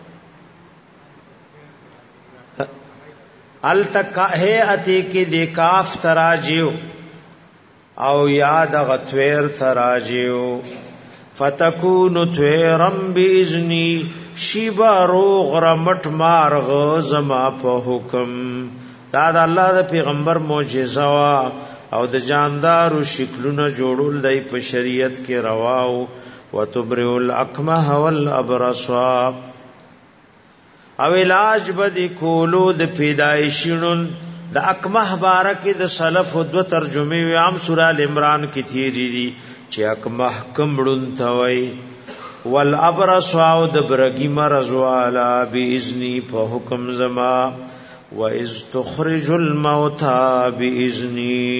التکه اتی کی دی کاف تراجیو او یاد غتویر تراجیو فتکون تویرم بیزنی شیبا روغ رمٹ مارغ زما په حکم دا د الله د پیغمبر معجزه وا او د جاندارو شکلونه جوړول دای په شریعت کې رواو وتبرئ الاکمه والابرص او علاج بدی کولو د پیدایشونن د اکمه بارک د سلف دو ترجمه عام سورہ ال عمران کی تیری دی چې اکمه کمړون توي والابرص او د برګی مرز والا باذنی په حکم زما واذ تخرج الموتى باذنی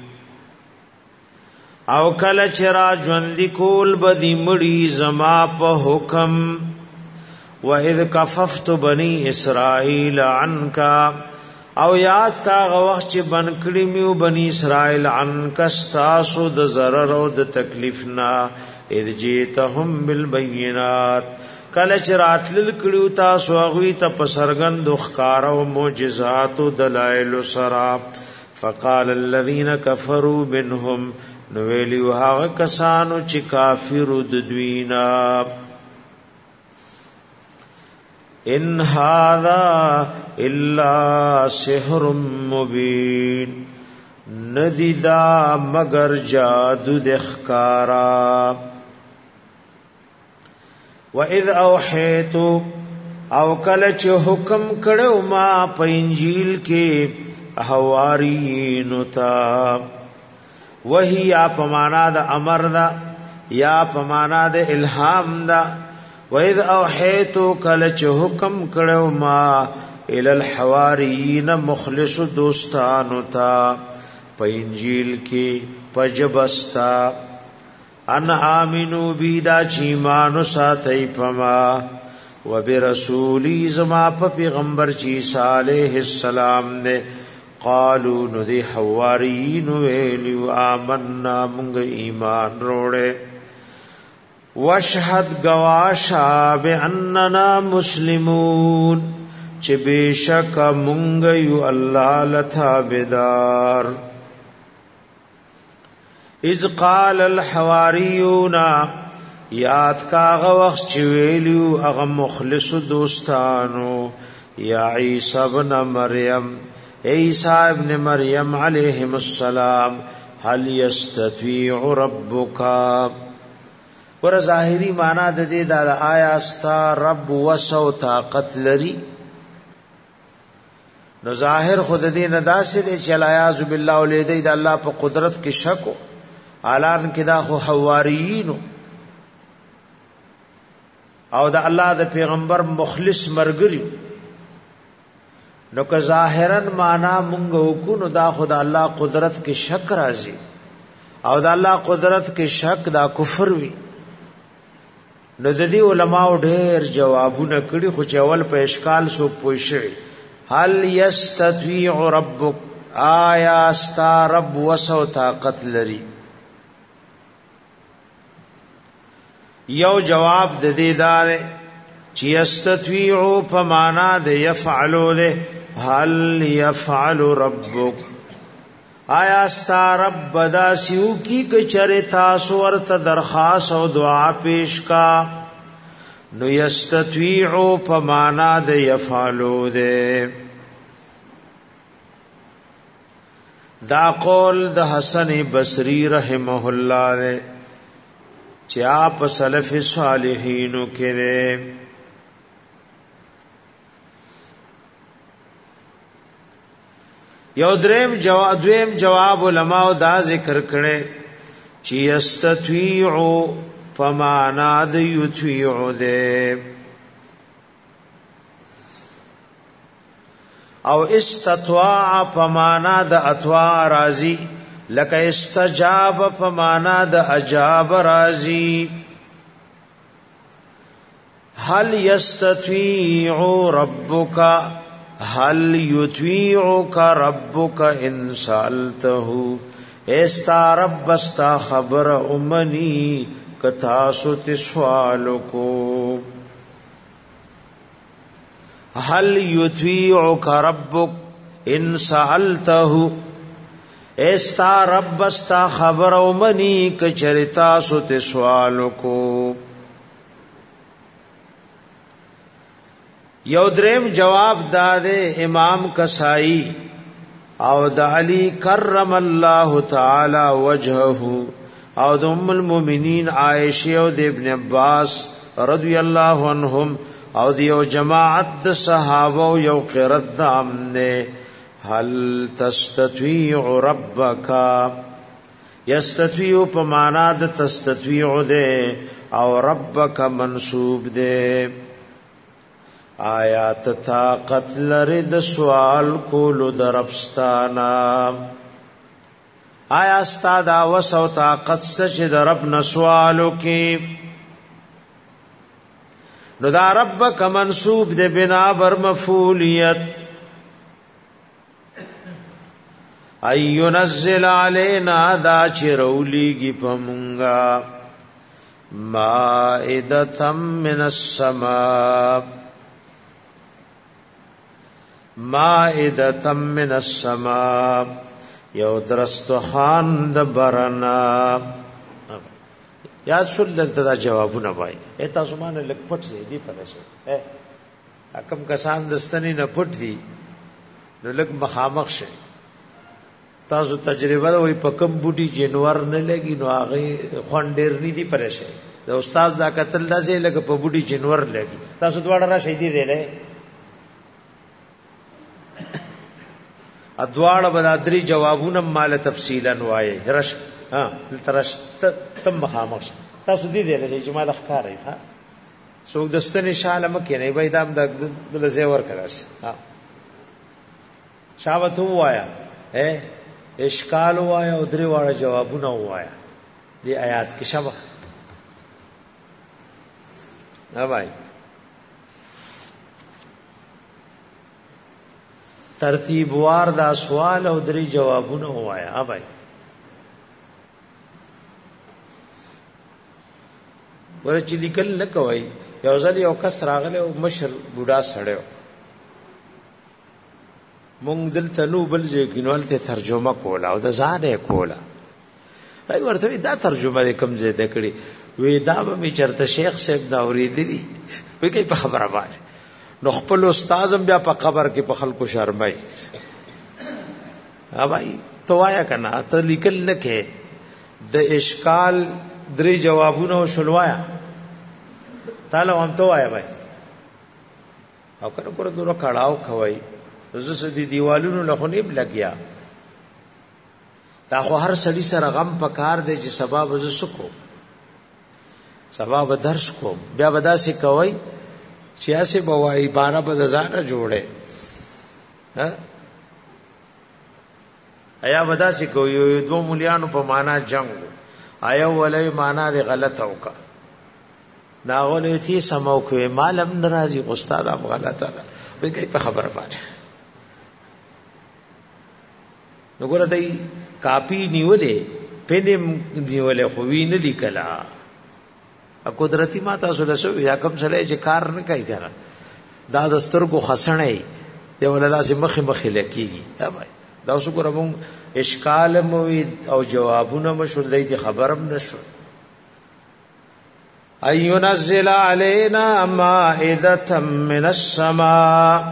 او کله چرا ژوند کول بدی مړی زما په حکم واذ کففت بنی اسرائیل عنک او یاد کا غوخ چې بن کړي میو بنی اسرائیل عنک استاسو د ضرر او د تکلیف نا اذ جیتهم بالبینات کله چې راتل کړي تاسو هغه ته پسرګند خکار او معجزات او دلائل سرا فقال الذين كفروا منهم نو ویلو هغه کسانو چې کافر د دوینا ان هذا الا سحر مبین ندیدا مگر جادو دخکارا واذ اوحیت او کله چې حکم کړو ما په انجیل کې حواریین تا وہی یا پمانا د امر دا یا پمانا د الهام دا وَإِذْ أَوْحَيْتُ كَلَّ حُكْمَ کړو ما إِلَى الْحَوَارِيِّينَ مخلص دوستانو تا په انجیل کې پجبستا ان امنو بيدا چی مانو ساتي پما وبرسولی زما په پیغمبر چې عیسی علیہ السلام نے قالو نو دی حواریین ویلو آمنا مونږ ایمان وروړې واشهد گواشا باننا مسلمون چې بشک مونږ یو الله لتابدار اذ قال الحواریون یاد کاغه وخت چې ویلو هغه مخلص دوستانو یا عیسی ابن مریم عیسی ابن مریم علیہ السلام هل یستطیع ربک ور ظاهری معنا د دې د آیا استا رب وسو طاقت لري نو ظاهر خود دې نه داسې چې الیاذ بالله ولیدې د الله په قدرت کې شک اعلان کې دا خو حواریین او د الله د پیغمبر مخلص مرګري نو که ظاهرا معنا مونږ وکونو دا خدا الله قدرت کې شک راځي او دا الله قدرت کې شک دا کفر وي نو د دې علماء ډېر جوابونه کړي خو چې اول په اشکال سو پوښي هل یستطیع ربک آیا استا رب وسو طاقت لري یو جواب د دې دار چې یستطیع په معنا د یفعلو له هل یفعل ربک آیا استا رب بداسیو کی کچره تاسو ورته درخواست او دعا پیش کا نو یستطیع په معنا د یفعلو ده دا قول د حسن بصری رحمه الله ده چې آپ سلف صالحین کې یو دویم جواب علماء دا ذکر کړي چې یستطیع فمانا د یطیع ده او استطاع فمانا د اطاع راضی لکه استجاب فمانا د اجاب راضی هل یستطیع ربک هل یطیعک ربک ان سالته استا رب استا خبر امنی کتا سوت سوال کو هل یطیعک ربک ان سالته استا رب استا خبر امنی کچرتا سوت سوال کو یو دریم جواب داده امام کسائی او د علی کرم الله تعالی وجهه او د ام المؤمنین عائشہ او د ابن عباس رضی الله عنهم او د یو جماعت د صحابه او یو قرت امنه هل تستطيع ربک یستطيع په معنا د تستطيع ده او ربک منصوب ده آیات طاقت لري د سوال کولو درپستانا آیا استاد وسو طاقت چې د رب نه سوالو کې نو دا ربک منصوب د بنا بر مفعولیت اينزل علينا دا چرولیږي پمونګه مائدة من السماء مائدة من السماء یو درستخان د برنا یا څول دلته دا جوابونه وای ایت اسمانه لک پټ دی پدشه کم کسان دستنی نه پټ دی نو لک مخامخ شه تاسو تجربه وای په کم بوټي جنور نه لګي نو هغه خوندیر نه دی پرشه د استاد دا قتل داسې لګ په بوټي جنور لګي تاسو دواړه را شهیدی دی له ادواړه بدادری جوابونه مال تفصیلا وایي رش ها ترش تم مخامخ تاسو دې دی له جمال اخکارې ها سو دستنه شاله مکه نه وای دام د لزیور کراس ها شاوت وایا اشکال وایا او درې واړه جوابونه وایا دی آیات کې شبه نه وای ترتیب وار دا سوال او درې جوابونه وایا. ها بھائی ورچ لیکل نه کوي. یو ځل یو کس راغله او مشر بوډا سړیو مونږ دلته نو بل ځکینوال ته ترجمه کوله او د ځانه کوله. ای ورته دا ترجمه کوم ځای ته کړی وی دا به می چرته شیخ صاحب دا اوریدلی وی کوي په خبره باندې نو خپل استاد بیا په قبر کې په خلکو شرمای. ها بھائی توایا کنا ته لیکل نه کې د اشکال درې جوابونه شلوایا تعالی هم توایا بھائی او کله کله دوره کړهو خوای زس دي دیوالونو لخونیم لګیا. دا خو هر سړی سره غم پکار دی چې سبب ز سکو سبب درس کو بیا ودا سي کوي چې اسه بوای باندې په ځانه جوړه. ها ایا ودا سي کوي یو دو مليانو په معنا جنگ آیا ولې معنا دی غلط اوکا ناغله تی سمو کوي مالم ناراضي استاد ام غلطه به کوي په خبره باندې. وګوره دای کاپی نیولې پنم نیولې خو وینې لیکلا ا قدرتی ما تاسو له سو یا کوم سره چې کار نه کوي کنه دا دستر کو خسنې دی ولدا سي مخ لکېږي. ها بھائی دا اوس ګورم اشکال مو او جوابونه مشور دی خبرم نشو. اينزل علينا مائده من السماء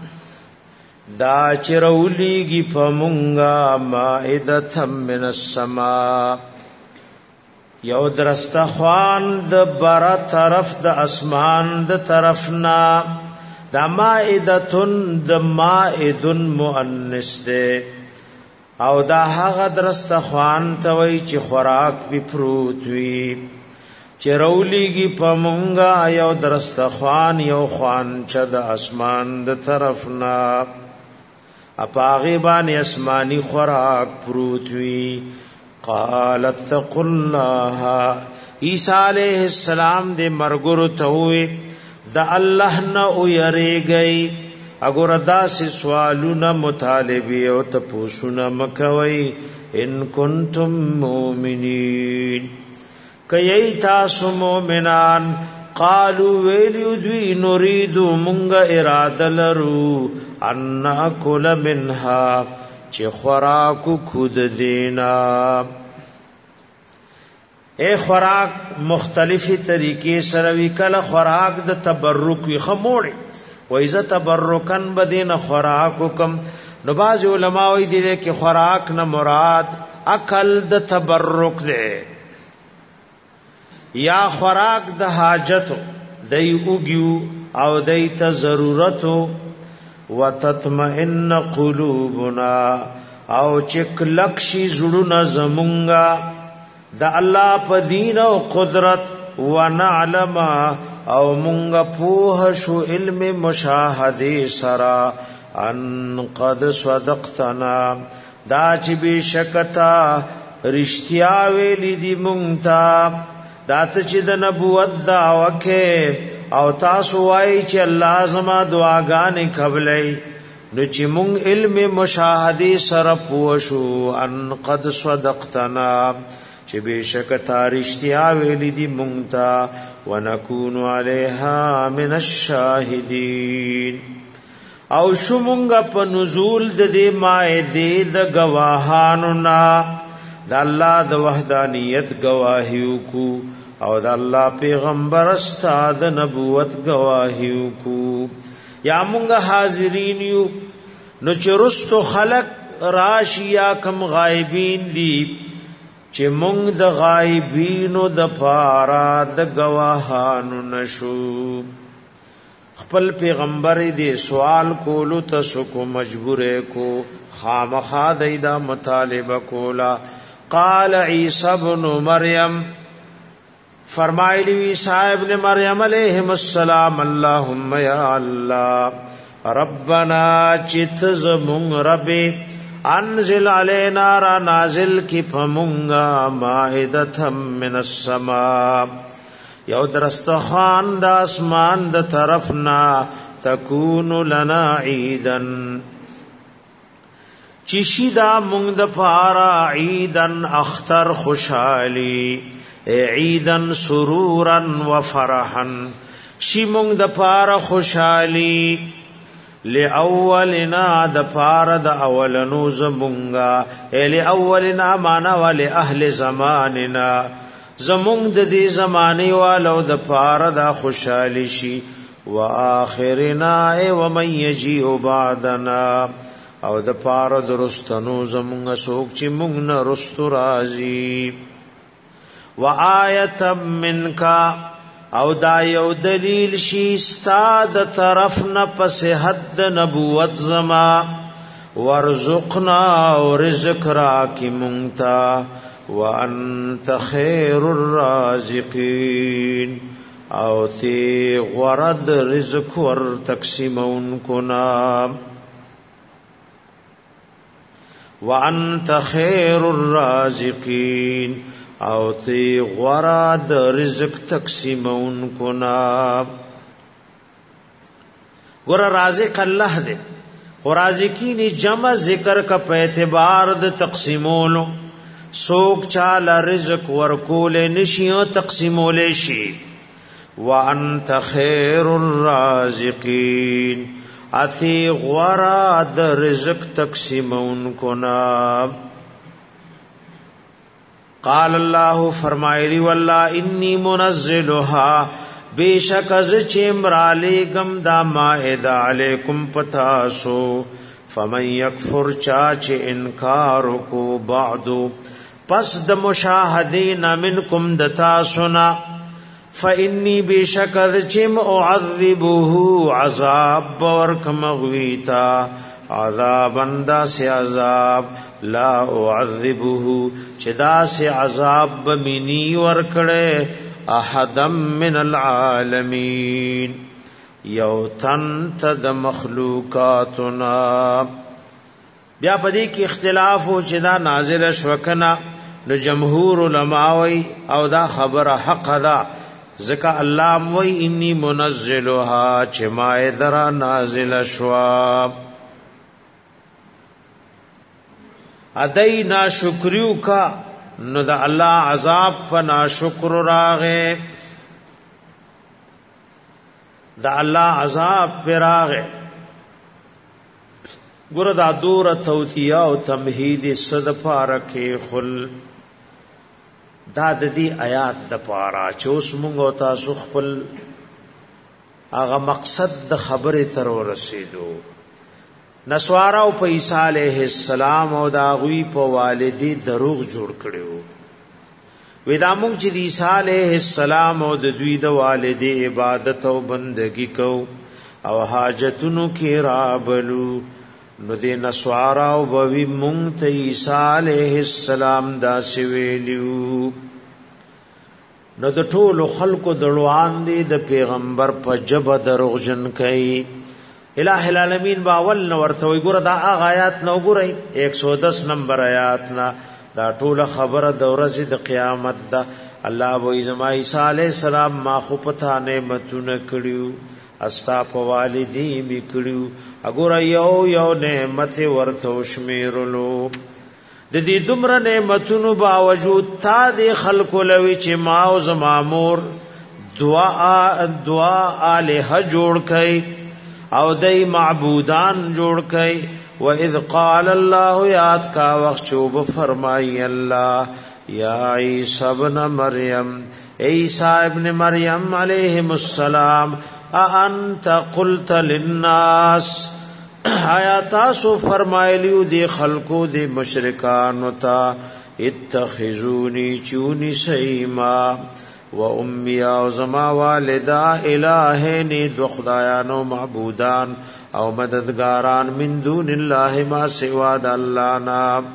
دا چرولیگی پمونگا مائدتا من السماء یو درستخوان د برا طرف د اسمان د طرفنا دا مائدتن د مائدن مؤنس دے او دا هغه درستخوان توی چې خوراک بی پروت وی چرولیگی پمونگا یو درستخوان یو خوان چه د اسمان د طرفنا اپاغی بانی اسمانی خوراک پروتوی. قالت تقوا اللہ عیسیٰ علیہ السلام دے مرگر توی دا اللہ نا اویرے گئی اگر دا سی سوالونا مطالبی او تپوسونا مکوی ان کنتم مومنین کئی تاسو مومنان. قالوا ویلیو دوی نریدو منگا اراده لرو ان ناکل منها چه خوراکو کود دینا. اے خوراک مختلفی طریقے سروی کل خوراک د تبرک وی خموڑی ویزا تبرکن بدین خوراکو کم. نو باز علماء وی دیده که خوراک نا مراد اکل د تبرک دے یا خوراک د حاجتو دای اوګیو او دای ته ضرورتو وتطمئن قلوبنا او چک لکشی زړونه زمونږه د الله په دین او قدرت ونعلم او مونږه پوه شو علم مشاهده سرا ان قد صدقتنا دا چې بشکتا رښتیا ویلې دی مونږ ته دات چې د نبوت دعوکه او تاسو وای چې الله زما دعاګانې قبلای نو چې مونږ علم مشاهده سره پوښو ان قد صدقتنا چې بشک تارشتیا ویلې دي مونږ ته ونکون علیها من الشاهدین او شو مونږ په نزول د دې مائده د گواهانو نا د الله د وحدانیت گواهیو کو او د الله پیغمبر استاد نبوت گواهیو کو یا مونږه حاضرین یو نو چرستو خلق راشیا کم غایبین دی چې مونږ د غایبینو د پارا د گواهانو نشو. خپل پیغمبر دې سوال کولو تاسو کو مجبور کو خامخا دیدا مطالبه کولا. قال عیسی ابن مریم فرمایلی عیسی ابن مریم علیہ السلام اللهم یا اللہ ربنا چتزمون رب انزل علینا را نازل کی پمونگا مائدتا من السماء یو درستخوان دا اسمان دا طرفنا تکون لنا عیدن چشیدا مونږ د پارا عیدن اختر خوشحالی عیدن سرورا وفرحا شی مونږ د پارا خوشحالی لأولنا د پارا د اولنو زمونږه لأولنا معنا ول اهل زماننا زمونږ د دې زمانه والو د پارا د خوشحالی شي واخرنا و من یجیء بعدنا او د پاره درستنو زمونږ سوک چې مونږ نه رستو راځي وآیت منکا او دا یو دلیل شي استاد طرف نه پس حد نبوت زما ورزقنا او رزق را کی مونږ تا وانت خیر الرازقین او تی غرد رزق ور تقسیمون کنا وانت خیر الرازقین او تی غرد رزق تقسیمون کنا ور رازق الله دے اور رازقین جمع ذکر کا په اعتبار د تقسیمولو سوک چاله رزق ورکول نشي او تقسیمول شي وانت خیر الرازقین اتی غورا د رزق تقسیمون کنا قال الله فرمایلی والله انی منزلها بیشک از چمرا لګم دا مائده علیکم پتاسو فمن یکفر چاچ انکار کو بعد پس د مشاهدین منکم دتا سنا فإني بشکر چم اعذبه عذاب ورکم غویتا عذابا دا سی عذاب لا اعذبه چدا سی عذاب بمینی ورکڑے احدم من العالمین یو تن تد مخلوقاتنا بیا پدی کی اختلاف ہو چدا نازل شوکنا نو جمهور علماء او دا خبر حق دا ذکا اللہ موی انی منزلها چمائے درا نازل شوا ادائی ناشکریو کا نو دا اللہ عذاب پا ناشکر راغے دا اللہ عذاب پہ راغے گرد دور توتیہ و تمہید صد پارکے خل دا د دې آیات د پاره چې اوس موږ او تاسو خپل هغه مقصد د خبره تر ورسېدو نسوارا او په عیسی علیه السلام او دا غوی په والدی دروغ جوړ کړو ودا موږ چې عیسی علیه السلام او د دوی د والدی عبادت او بندگی کو او حاجتونو کې رابلو نو دې نسوارا او بوي مونږ ته عیسی علیه السلام دا سویلیو نو د ټولو خلقو دړوان دي د پیغمبر په جبه دروغجن کوي الہ العالمین باول نو ورته وي ګور دا آیات نو ګورئ 110 نمبر آیات نا دا ټول خبره د ورځې د قیامت دا الله وې زما عیسی علیه السلام ما خو پتا نعمتونه کړیو استا په والدی میکړو اګور یو نعمت ورته شمیرلو د دې دومره نعمتونو باوجود تا دې خلق لوي چې ما او زمامور دعا الہ جوړ کړي او دای معبودان جوړ کړي و اذ قال الله یاد کا وخت چوب فرمای الله یا عیسی ابن مریم عیسی ابن مریم علیہ السلام انت قلت للناس آیا تاسو فرمایلیو دی خلقو دی مشرکانو تا اتخذونی چونی سیما و امی او زما والدا الہینی دو خدایانو معبودان او مددگاران من دون اللہ ما سوا دا اللہ نام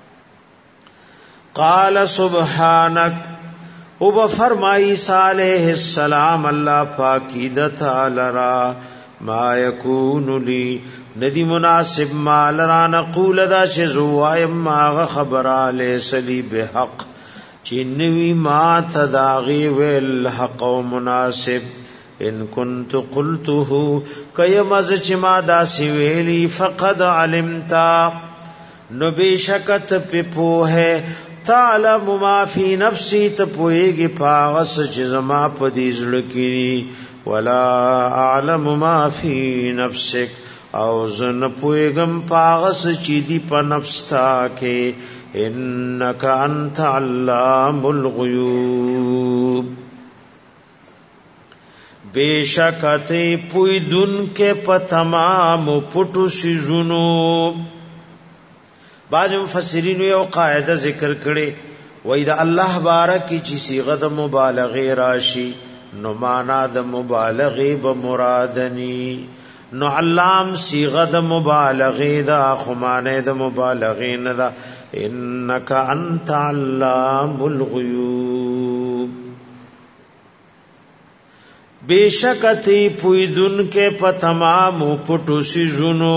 قال سبحانک او بفرمائی صالح السلام اللہ پاکیدتا لرا ما یکون لی ندی مناسب ما لرا نقول دا چزوایم ما خبر لیس لی بحق چنوی ما تداغی والحق و مناسب ان کنت قلته کیم از چما دا سویلی فقد علمتا نو بیشکت پی پوہے تعلم ما فی نفسی تپوئیگی پاغس چیزما پدیزل کی ولا اعلم ما فی نفسک او زن پوئیگم پاغس چیدی پا نفستا کے انکا انت علام الغیوب بیشکتی پوی دن کے پا تمام پٹو سیزنو بعض مفسرین یو قاعده ذکر کړي وای دا الله بارکی چې صيغه د مبالغه راشي نو معنا د مبالغه به مرادنی نو علام صيغه د مبالغه دا خمانه د مبالغه نه دا انک انت علام الغیوب بیشکتی پویدن کے پتمام پټو سی زونو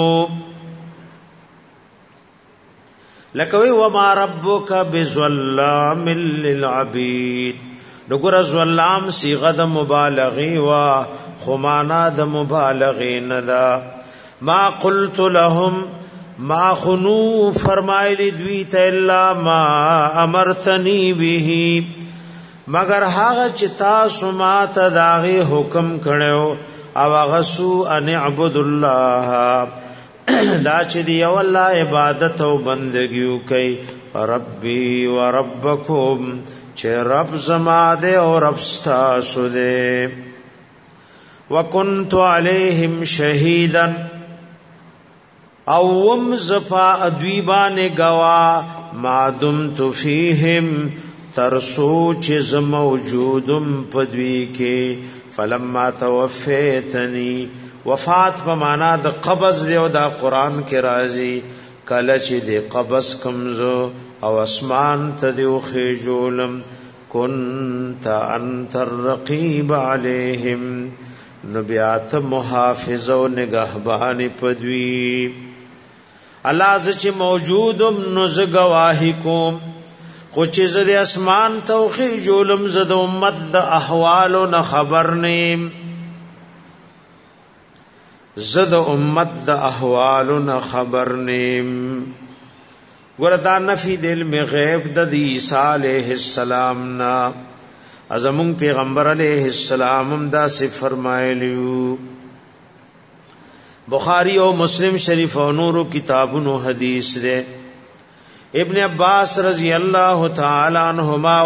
لکوی وما ربک بظلام للعبید نګور ظلام صيغه د مبالغه وا خمانا د مبالغه ندا ما قلت لهم ما خنو فرمایلی دوی ته الا ما امرتنی به مگر هغه چې تاسو ما ته داغه حکم کړو او غسو ان اعبد الله دا چې دی والله عبادت او بندګیو کوي ربي وربکم چې رب زما دې او رب تاسو دې وکنت علیہم شهیدا او ومزفا ادویبان گوا ما دمت فیہم ترسو چیز موجودم پدوی کے فلما توفیتنی وفات په معنا د قبض دی او دا قران کې راځي کله چې د قبض کمزو او اسمان ته دی خجولم كنت انت الرقیب علیہم نبیات محافظ او نگهبان پدوی الله ز چې موجودم نو ز گواہی کوم خو چې ز د اسمان ته خجولم ز د امت د احوال نه خبر نیم زد امت د احوالنا خبر نیم وردا نفی د علم غیب د عیسی علیہ السلام نا ازمون پیغمبر علیہ السلام هم دا سی فرمایلیو بخاری او مسلم شریف او نورو کتابونو حدیث دے ابن عباس رضی اللہ تعالی عنہما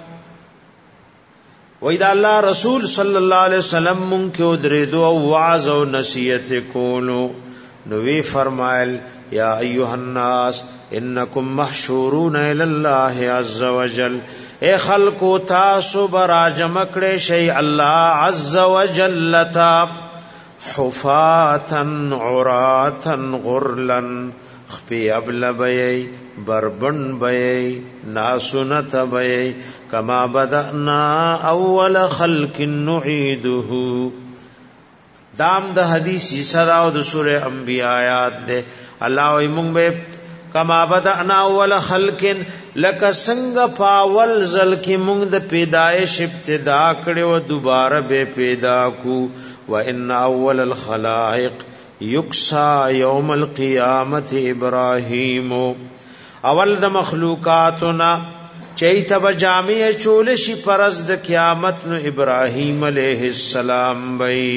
وی دا اللہ رسول صلی اللہ علیہ وسلم من کے ادریدو او وعظ و نصیحت کولو نوی فرمائل یا ایوہ الناس انکم محشورون الاللہ عز وجل اے خلقو تاسو برا جمکڑے شی اللہ عز وجل تا حفاتا عراتا غرلا خپی ابل بیئی بربن بیئی ناسنت بیئی کما بدأنا اول خلق نعیده دام د حدیثی سراو د سورہ انبیاء آیات دے اللہ وی مونگ بے کما بدأنا اول خلق لکا سنگ پاول زل کی مونگ د پیدائش ابتدا کڑے و دوبارہ بے پیدا کو وَإِنَّ أَوَّلَ الْخَلَائِقِ یکسا یوم القیامت ابراہیم اول د مخلوقاتنا چیت بجامع چولشی پرز د قیامت نو ابراہیم علیہ السلام بی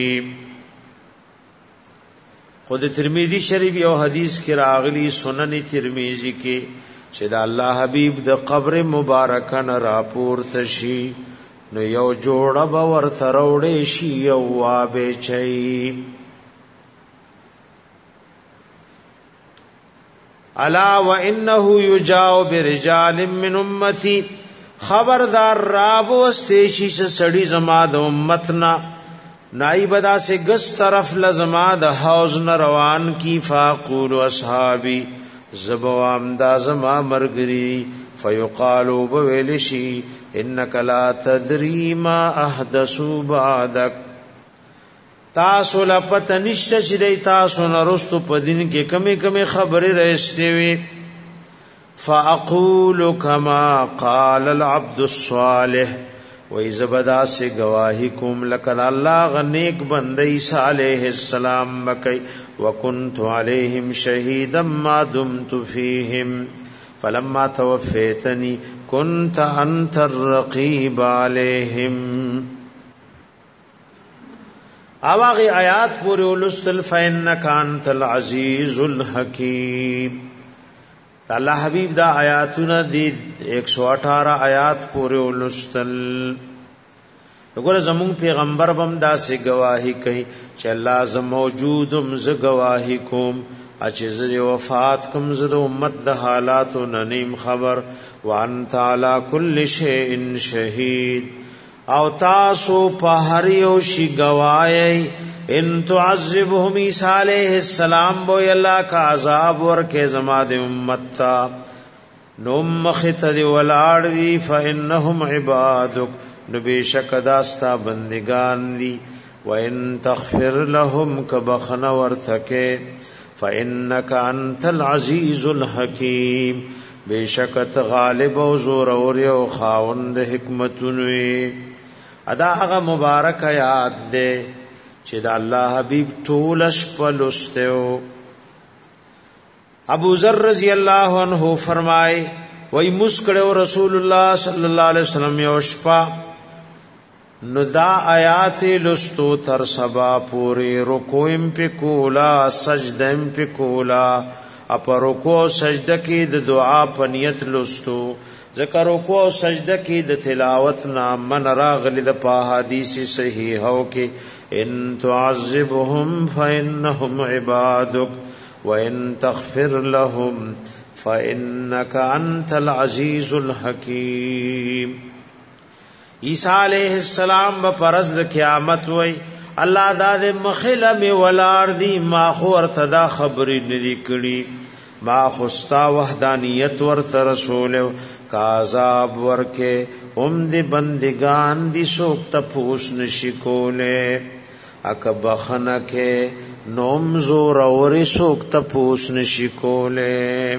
خود ترمذی شریف یو حدیث کی راغلی سنن ترمذی کی چې د الله حبیب د قبر مبارک نه راپور تشی نو یو جوړه باور تروړې شی یو وابه چي الا وانه یجاو برجال من امتی خبردار راب واستیشی سړی زما د امتنا نائب ادا سے گس طرف لزما د حوض ن روان کی فاقول اصحابی زبوام دا زما مرګری فیقالو بویلشی انک لا تدری ما احدثوا بعدک تاسو لپت نشته چې دی تاسو نرستو په دین کې کمی کمی خبرې راځتې وي فاقول کما قال العبد الصالح وای زبدا سے گواہی کوم لکد اللہ غنیک بندی عیسی علیہ السلام بکی وکنت علیہم شہیدا ما دمت فیہم فلما توفیتنی کنت انت الرقیب علیہم. آواغی آیات پوری اولستل فإنک انت العزیز الحکیم. اللہ حبیب دا آیاتنا دی 118 آیات پورے اولستل. وګوره زمون پیغمبر بم دا سی گواہی کوي چې الله ز موجودم ز گواہی کوم چې ز وفات کوم ز امت د حالاتو ننیم خبر وانت علی کل شیء شهید او تاسو په هر یو شی گواہی. ان تعذبهم عیسی علیہ السلام بو اللہ کا عذاب ورکے زما دے امت تا نو مخت دی ولاړ دی فانهم عبادک نو بیشک داستا بندگان دی وان تغفر لهم کبخن ورتکے فانک انت العزیز الحکیم بیشک غالب او زور اور یو خاوند حکمتونی. ادا هغه مبارک آیات دے چې دا الله حبیب ټولش پلوستو. ابو ذر رضی الله عنه فرمای وای مسکړو رسول الله صلی الله علیه وسلم یوشپا نو دا آیات لستو تر سبا پوری رکوعم په کولا سجدم په کولا اپ رکوع سجده کې د دعا په نیت لستو ذکر رکوع او سجده کې د تلاوت نام من راغلی د په حدیث صحیح هو کې ان تعذبهم فانهم عبادك وان تغفر لهم فانك انت العزيز الحكيم. عیسی علیہ السلام پرز د قیامت وای الله داد مخله می ولار دی ما خو ارتدا خبرې ندی کړي ما خوستا وحدانیت ورت رسول کا عذاب ورکه دی بندگان دی سوک تپوس نشی کولے اک بخنکے نوم زور اوری سوک تپوس نشی کولے.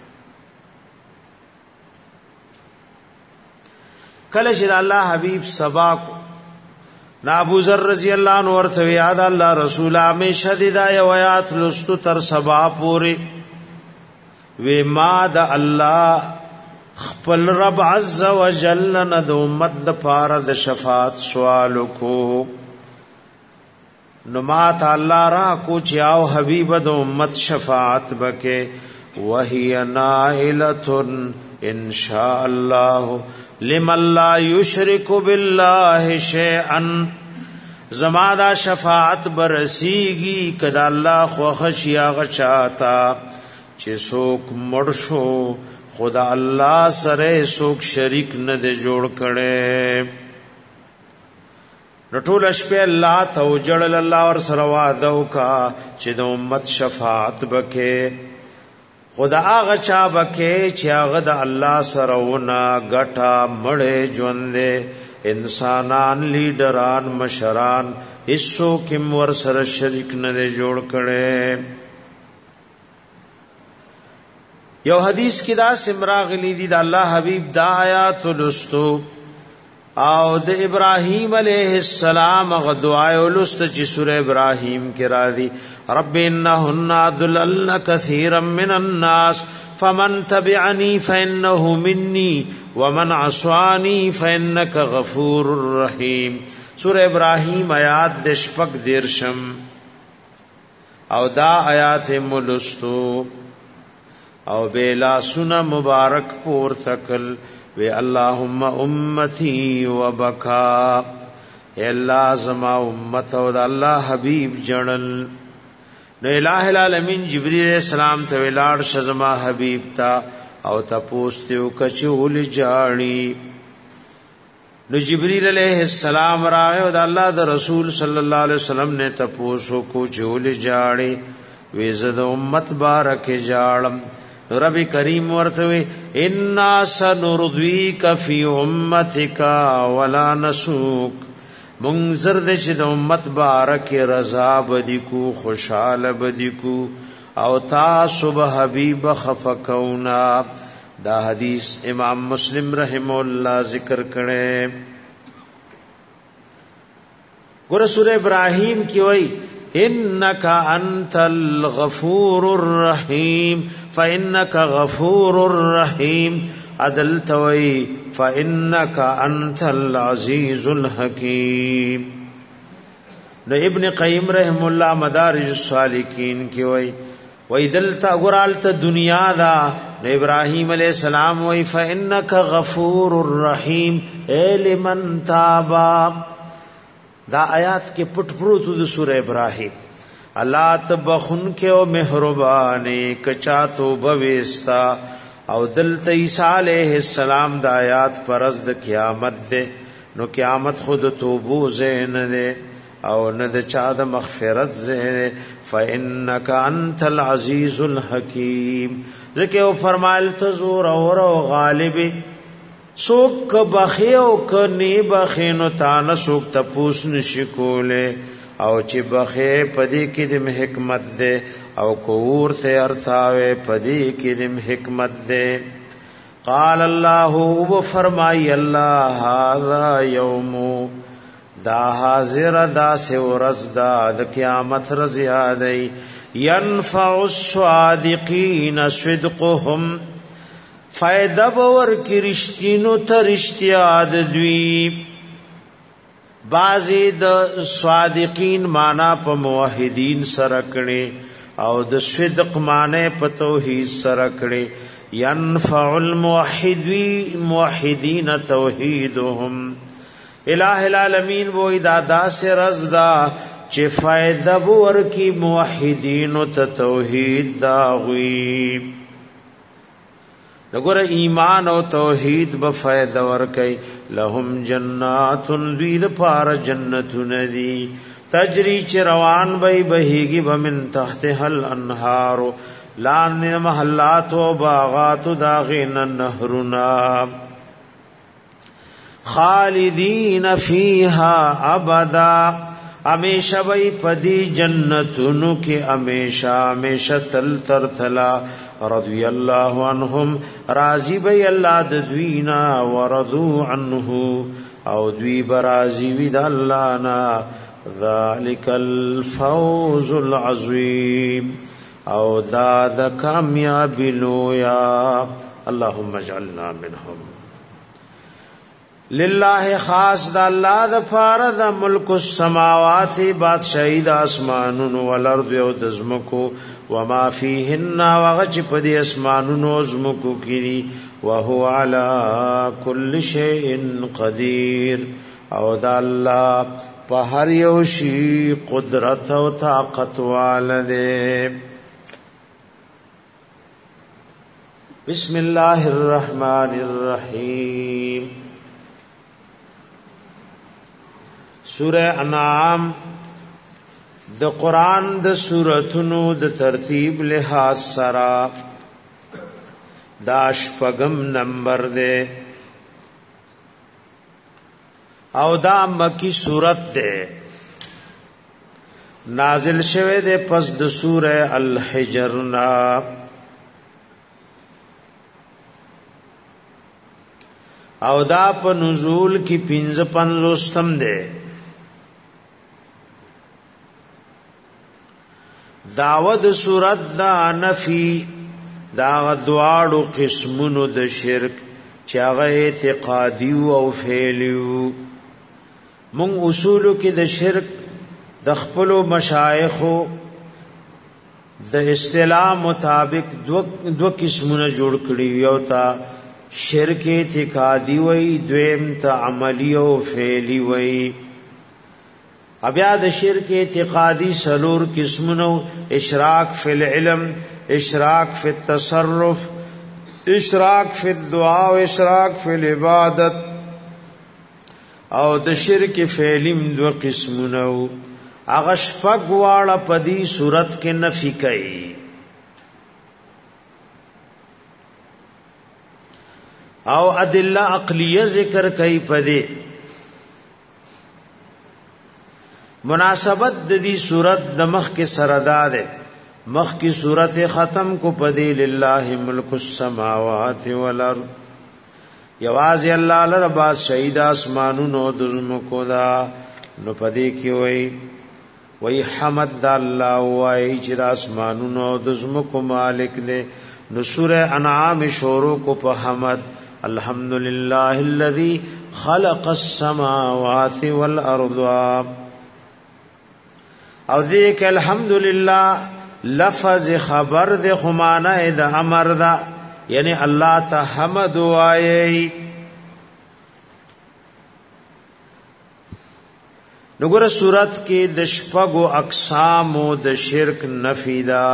کله چې الله حبیب سبا نا ابو ذر رضی اللہ عنہ ورته یاد الله رسول همیشه د آیات لستو تر سبا پوری وی ما د الله خپل رب عز وجل ند امت د پاره د شفاعت سوال کو نو ما تعالی را کو چاو حبیب د امت شفاعت بکے وهي نائلۃ ان شاء الله لمن لا یشرک بالله شیئا. زمادا شفاعت برسیگی کدا الله خو خشیا غچاتا چې څوک مرشو خدا الله سره څوک شریک نه دی جوړ کړي. نټول شپه الله ته جړل الله ور سره وعده وکا چې د امت شفاعت بکې خدا هغه چا بکې چې هغه د الله سره ونه غټا مړې ژوند انسانان لیډران مشران هیڅ کوم ور سره شریک نه دی جوړ کړي. یو حدیث کی دا سمراغلی دی دا اللہ حبیب دا آیات لستو او د ابراہیم علیہ السلام غ دعای لست چی سورہ ابراہیم کی را دی رب انہن ضللن کثیرا من الناس فمن تبعنی فانه منی ومن عصانی فانک غفور رحیم. سورہ ابراہیم آیات دشپک دیرشم او دا آیات ملستو او بیلا سنا مبارک پور تکل وی اللہم امتی و بکا اے اللہ زما امت او دا اللہ حبیب جنل نو الہ العالمین جبریل علیہ السلام تا ویلار شزما حبیب تا او تا پوستیو کچول جاڑی نو جبریل علیہ السلام رائے او دا اللہ دا رسول صلی اللہ علیہ وسلم نے تا پوسو کو چول جاڑی ویزد امت بارک جاڑم. رب کریم ورتوی انا سنرضیک فی امتک ولا نسوک منذر دې چې د امت بارک رضا بدی کو خوشاله بدی کو او تاسو به حبیب خفقونا. دا حدیث امام مسلم رحم الله ذکر کړي. ګور سورہ ابراہیم کی وای انک انت الغفور الرحیم فانک غفور الرحیم عدل توي فانك انت العزيز الحكيم. نو ابن قیم رحم الله مدارج السالکین کی وای دلتا غرالت دنیا دا نو ابراہیم علیہ السلام وای فانك غفور الرحیم اے لمن تابا. دا آیات کے پټ پروت د سورہ ابراہیم الله تبخن کے او مہربان کچا تو بويستا او دلته عیسی علیہ السلام د آیات پرز د قیامت ده. نو قیامت خود توبو زین ده او نه د چا د مغفرت زین. فانک انت العزیز الحکیم ذکر او فرمایل تزور او غالب سوک بخیو کنی بخینو تان سوک تپوس نشکوله او چې بخې پدې کې د حکمت ده او کور ته ارتاوي پدې کې د حکمت ده. قال الله و فرمای الله هذا یوم دا حاضر دا سے ورځ دا د قیامت رض یادای ينفع الصادقین صدقهم فائدہ باور کی رشتینو ته رشتیا د دوی. بعضی د صادقین معنا په موحدین سره کړي او د صدق معنی په توحید سره کړي. ينفع الموحدین توحیدهم الہ العالمین وہ ادادا سے رزدا چې فائدہ ور کی موحدین ته توحید دا غوی. دغه ایمان او توحید به فائدہ ور کوي. لهم جنات دویل پار جنتون دی تجری چ روان بی بهیگی بمن تحتها الانهار لان محلات و باغات داغین النهرنا خالدین فیها ابدا ہمیشہ بی پدی جنتونو کی ہمیشہ تل تر تلا. رضی اللہ عنہم راضی بی اللہ دوینا ورضو عنہ او دوی برازی وید اللہ نا. ذالک الفوز العظیم او داد کامیابی لویا. اللہم اجعلنا منہم. للہ خاص دا اللہ دا فارد ملک السماوات بادشاہی دا اسمانون والارض و دزمکو وما فیہن وغچ پدی اسمانون و ازمکو کری وہو علا کل شیئن قدیر او دا اللہ پہر یوشی قدرت و طاقت والدے. بسم اللہ الرحمن الرحیم. سورہ انعام د قرآن د سورتونو د ترتیب لحاظ سرا دا شپږم نمبر ده او دا مکی سورت ده. نازل شوه ده پس د سورہ الحجر نا. او دا په نزول کی 55 ده. داود صورت دا نفی دا دواړو قسمونو د شرک چې هغه اعتقادي او فعلیو. مون اصولو کې د شرک د خپل مشایخو د اصطلاح مطابق دو قسمونه جوړ کړي. یو تا شرک اعتقادي وای، دویم تا عملی او فعلی وای. بیا د شرک اعتقادی سلور قسمونو: اشراک فی العلم، اشراک فی التصرف، اشراک فی الدعاء و اشراک فی العبادت. او د شرک فعلیم دو قسمونو. هغه شپږ واړه په دې صورت کې نفي کوي. او ادله عقلیه ذکر کوي په دې. مناسبت د دې صورت د مخ کې سردار مخ کی صورت ختم کو پدی للہ ملک السماوات والارض. یواز اللہ لرباس شہید آسمانونو دزمکو دا نو پدې کې وای حمد د الله وای چې د اسمانونو د زمکو مالک دې. نو سوره انعام شروع کو په حمد الحمدلله الذي خلق السماوات والارض او ذیک الحمدلله لفظ خبر د خمانه د امر دا یعنی الله ته حمد وایي. نګوره صورت کې د شپږو اقسامو د شرک نفی دا.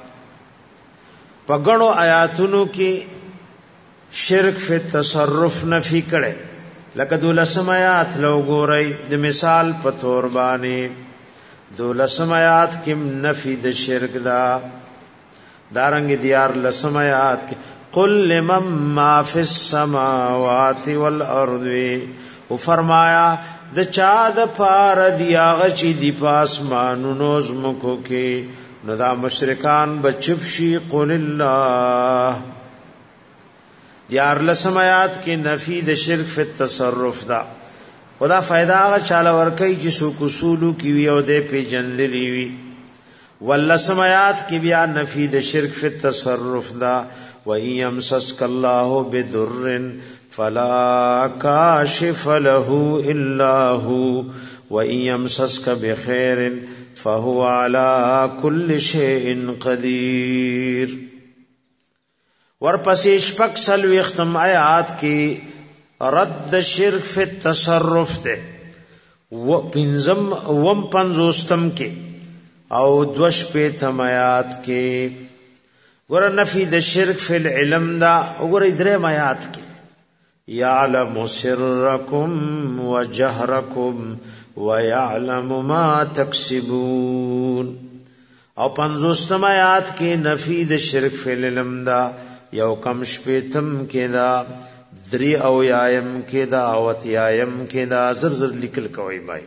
په غنو آیاتونو کې شرک فی تصرف نفی کړي لکه دولسم آیات لو ګورئ د مثال په تور باندې دولسم آیات کم نفی د شرک دا. دارنگ دیار لسم آیات کی قل لمن ما فی السماوات والارض او فرمایا د چا د پار دیاغه چی دی پاسمانونو زمکو کې نو دا مشرکان بچب شي قل الله. دیار لسم آیات کی نفی د شرک فی التصرف دا. خدا فائدہ هغه چاله ورکي چې سو اصولو کې وی او د پیجندلی وی. ولسمات کې بیا نفی د شرک فی التصرف دا. وَيَمْسَسْكَ اللَّهُ بِضُرٍّ فَلَا كَاشِفَ لَهُ إِلَّا هُوَ وَيَمْسَسْكَ بِخَيْرٍ فَهُوَ عَلَى كُلِّ شَيْءٍ قَدِيرٌ. ورپسې شپږ څلوېښتم آیات کې رد شرک فی التصرف ته و پنځم وم پنځوستم کې او دوش په تمات کې ور نفی د شرک فی العلم دا وګورئ درې آیات کې یعلم سرکم وجهرکم ويعلم ما تکسبون او پنځوستم آیات کې نفی د شرک فی العلم دا یو کم شپیتم کې دا دری او یایم کې دا اوت یایم کې دا زر زر لیکل کوي بای.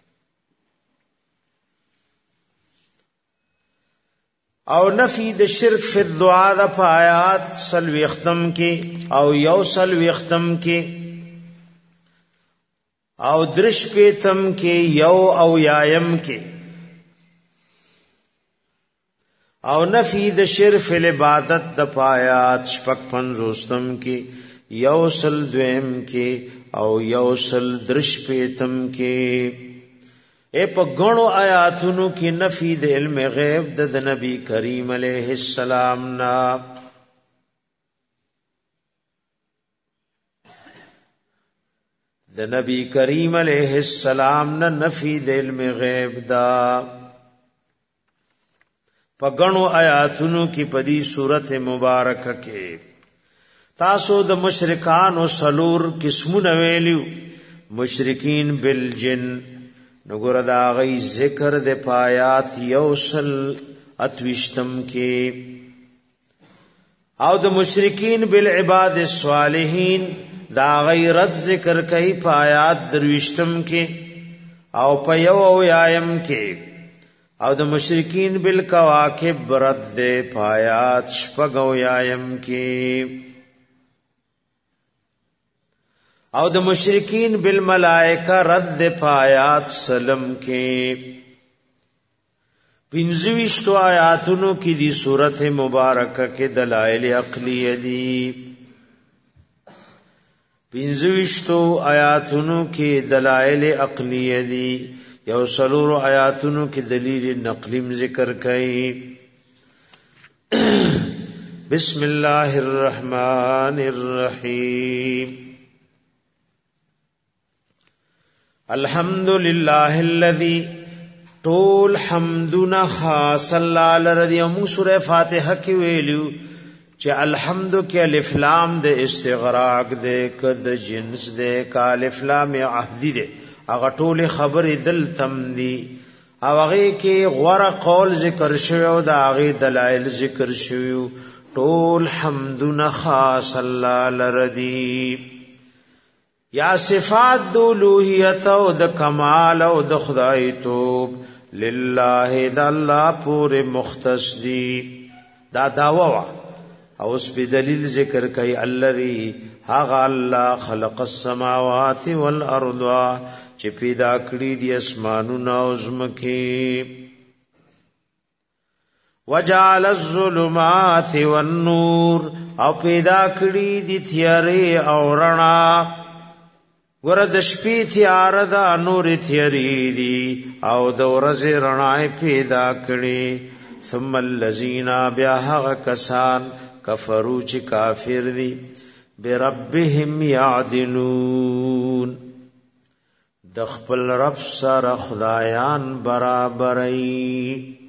او نفی د شرک فی الدعاء د آیات سلوی ختم کې او یو سلوی ختم کې او درش پیتم کې یو او یایم کې او نفی د شرک فی العبادت د آیات شپږ پنځوستم کې یوسل دویم کې او یوسل درش پیتم کې په غنو آیاتونو کې نفی د علم غیب د نبی کریم علیه السلام نا. د نبی کریم علیه السلام نا نفی د علم غیب دا. په غنو آیاتونو کې په دې سورته مبارکه کې تاسو د مشرکان او سلور قسمونه ویلیو. مشرکین بالجن نګور دا غي ذکر د پایات یوسل اتوشتم کې او د مشرکین بالعباد الصالحین دا غي رد ذکر کوي پایات دروشتم کې او په یو او یایم کې او د مشرکین بالکواکب رد د پایات شپږ او یایم کې او د مشرکین بالملائکه رد پایات سلم کې. پنځويشتو آیاتونو کې دی سورته مبارکه کې دلائل عقلیه دي. پنځويشتو آیاتونو کې دلائل عقلیه دي. یو سلور آیاتونو کې دلیل نقلی ذکر کړي. بسم الله الرحمن الرحیم. الحمد لله الذي طول حمدنا خاص الله الذي موږ سوره فاتحه کې ویلو چې الحمد کې الف لام د استغراق د کد جنس د الف لام عهدی د هغه ټول خبرې دل تم دي او هغه کې غوړه قول ذکر شوی او د هغه دلایل ذکر شوی. ټول حمدنا خاص الله الذي یا صفات د الوهیت او د کمال او د خدای توب لله د الله پورې مختص دي. دا داوا او اس په دلیل ذکر کوي الذي هغه الله خلق السماوات والارض چې پیدا کړی دي اسمانونه او زمکي وجعل الظلمات والنور او پیدا کړی دي تیارې او رڼا ورد شپې تیار ده نور تیارې دي او د ورځې رڼا پیدا کړی ثم الذين بیا هغه کسان کفرو چې کافر دي بربهم يعدلون د خپل رب سره خدایان برابرای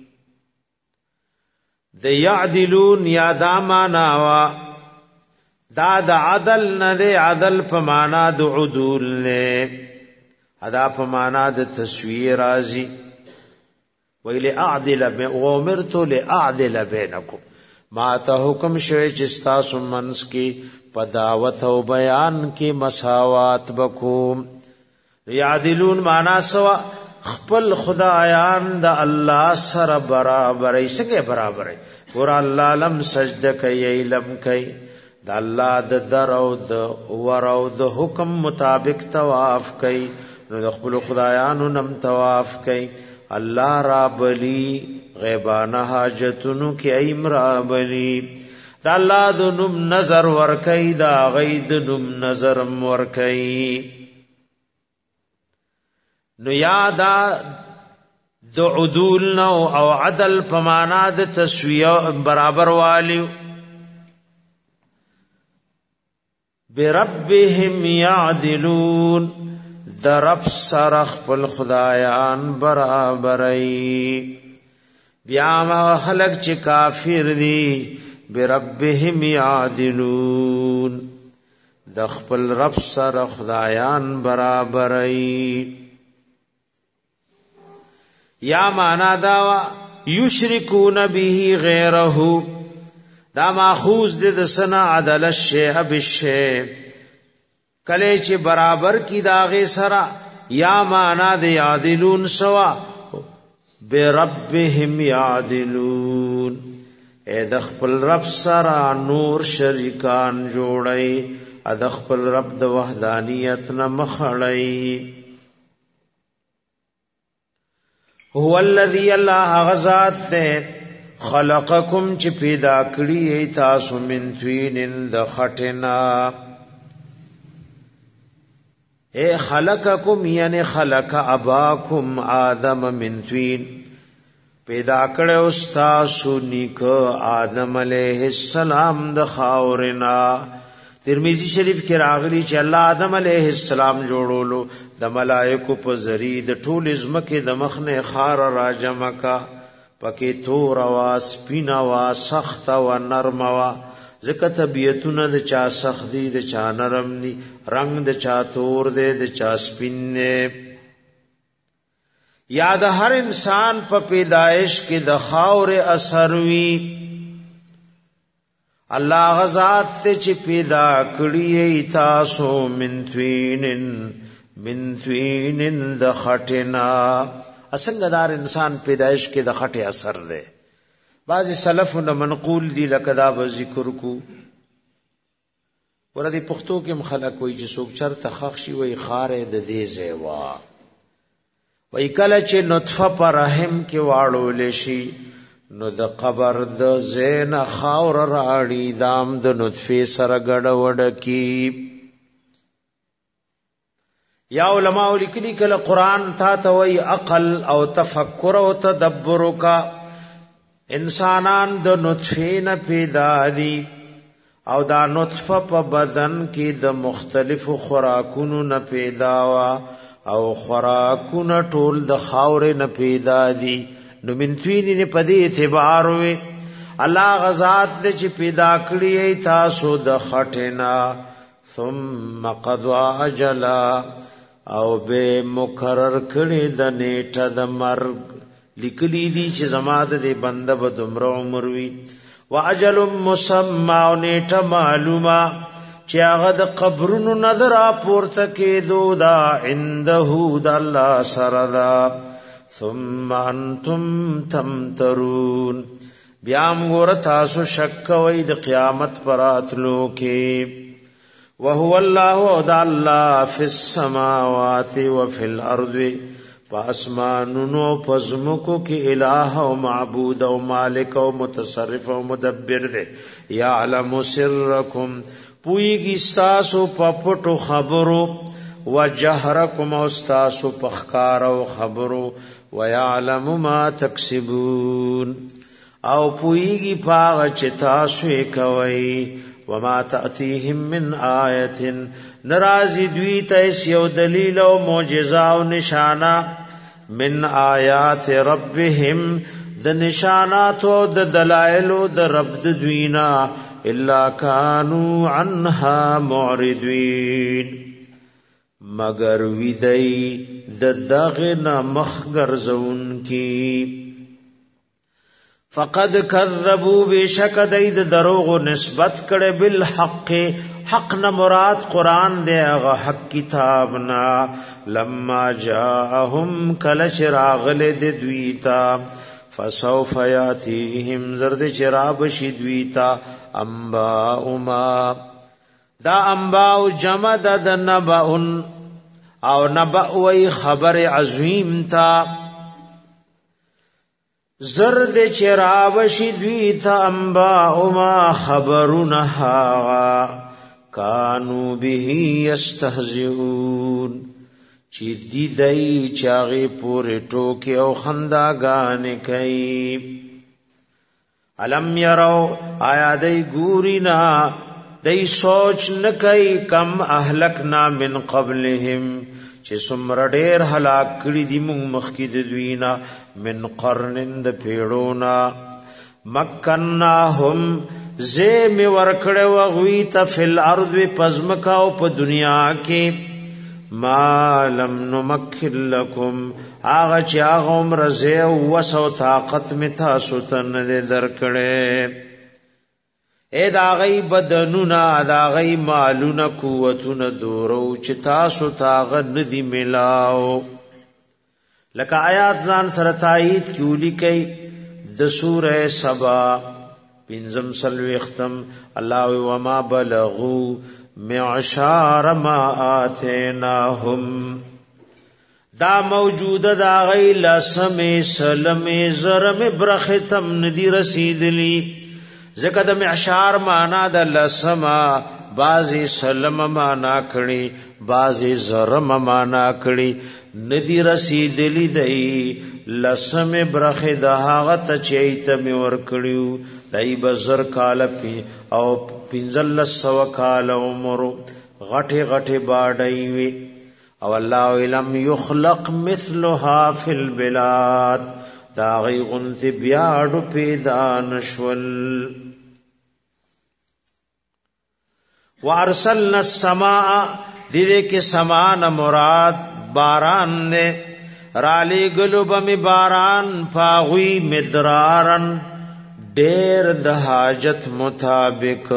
د يعدلون یا دا معنا وا دا د عدل نه دی عدل په معنا د عدول نه ادا په معنا د تسویه راځي ویل اعدل وامرت لاعدل بینکم ما ته حکم شوی چې تاسو منس کې په دعوت او بیان کې مساوات وکوم یعدلون معنا سوا خپل خدایان د الله سره برابرای څنګه برابرای ور الله لم سجده کوي لم کوي د الله د در او د ور او د حکم مطابق طواف کوي نو د خپل خدایانو نم طواف کوي الله را بلی غیبانه حاجتونو کې ایم را بلی د الله د نوم نظر ور کوي دا غید نوم نظر ور کوي نو یادا د عدول نو او عدل په معنا د تسویه برابر والیو بربهم يعدلون در رب سره خپل خدایان برابرای بیا ما خلق چې کافر دي بربهم يعدلون د خپل رب سره خدایان برابرای یا معنا دا یشرکون به غیره دا ماخوذ د سنا عدل الشیء بالشیء کله چې برابر کی داغه سرا یا معنا د یعدلون سوا بربهم یعدلون اے د خپل رب سرا نور شریکان جوړي د خپل رب د وحدانیت نه مخړی هو الذی الله غزاد خلقکم چې پیدا کړی تاسو من توین د خټنا اے خلقکم یعنی خلق اباکم آدم من توین پیدا کړو تاسو نیک آدم علیہ السلام د خاورنا ترمذی شریف کې راغلی چې الله آدم علیہ السلام جوړولو د ملائکو په ذریعہ د ټول ازمکه د مخنه خار راجمه کا پکې تور وا سپینا وا سخت وا نرم وا ځکه طبیعتونه د چا سخت دي د چا نرم دي رنگ د چا تور دی د چا سپین نه یاد هر انسان په پیدائش کې د خاور اثر وی الله غزاد ته چې پیدا کړی تاسو من توینن د خټنا اسنګدار انسان پیدائش کې د خټه اثر ده بعضی سلفونه منقول دي لکه دا به ذکر کو ورته پښتو کې مخلق وای چې څوک چرته خخ شي وای خارې د دې زیوا وای کله چې نطفه پر رحم کې واړول شي نو د قبر د زین خاور راړي دام د نطفه سره ګډوډ کی یا علماء لیکلي کله قران تا ته وای عقل او تفکر او تدبر کا انسانان د نطفه نه پیدا دي او دا نطفه په بدن کې د مختلفو خوراکونو نه پیدا وا او خوراکونه ټول د خاور نه پیدا دي نو منتوینی نه پدې اعتبار وي الله غزاد دې چې پیدا کړی تاسو د خټینا ثم قضى اجلا او به مقرر کړی د نیټه د مرګ لیکلی دي چې زماده دې بنده به دومره عمر وي واجل مسمى او نیټه معلومه چې هغه د قبرونو نظر پورته کېدو دا عنده د الله سره دا ثم انتم تمترون بیام ګور تاسو شک کوي د قیامت پراتلو کې وهو الله او د الله فی السماوات و فی الارض پاسمانونو پزمکو کې الہ او معبود او مالک او متصرف او مدبر دی یعلم سرکم پویږي تاسو په پټو خبرو وجهرکم او تاسو په ښکار او خبرو ويعلم ما تکسبون او پویږي پاغه چې تاسو یې کوي وما تأتيهم من آیه نرازی دوی ته یو دلیل او معجزه او نشانه من آیات ربهم د نشانات او د دلائل د رب د دوینا الا كانوا عنها معرضين مگر ویدای د دغه مخگر زون کی فقد كذبوا بشک دید دروغ نسبت کړه بالحق حق نه مراد قران دی هغه حق کتاب نا لما جاءهم کل چراغل د دویتا فسوف یاتیهم زرد چراب شدویتا انباء ما دا انباء جمع د نبأن او نبأ وی خبر عظیم تا زرد چراب شدویتا انباء ما خبرونها کانو به یستهزئون چی دی دای چاغی پوری ټوکی او خنداګانې کوي علم یرو آیا دی ګورینا دی سوچ نکای کم اهلکنا من قبلهم چې سمر ډیر هلاک کړي دي موږ مخکې د دوینا من قرن د پیړونا مکناهم زم ورکړه وغوی ته فل ارض پزمکا او په دنیا کې ما لم نمکن لکم آغا چی آغا عمر زی وسو طاقت می تاسو تن دے درکڑے اے دا غی بدنونا دا غی مالونا قوتونا دورو چی تاسو تاغا ندی ملاو لکا آیات زان سرطائید کیولی کئی د سورہ سبا پینزم سلوی اختم اللہ وما بلغو معشار ما آتیناهم دا موجود دا غی لسم سلم زرم برختم ندی رسیدلی ذکر دا معشار مانا دا لسم بازی سلم مانا کڑی بازی زرم مانا کڑی ندی رسیدلی دئی لسم برخ دا غت چیتم ورکڑیو دای بزر کال پی او پنزل سو کال عمر غټه غټه باډای وی او الله علم یخلق مثلها فی البلاد دا غی غنت بیاړو پیدا نشول وارسلنا السماء دې کې سمان مراد باران نه رالی گلو بمی باران پاغوی مدرارن دیر د حاجت مطابق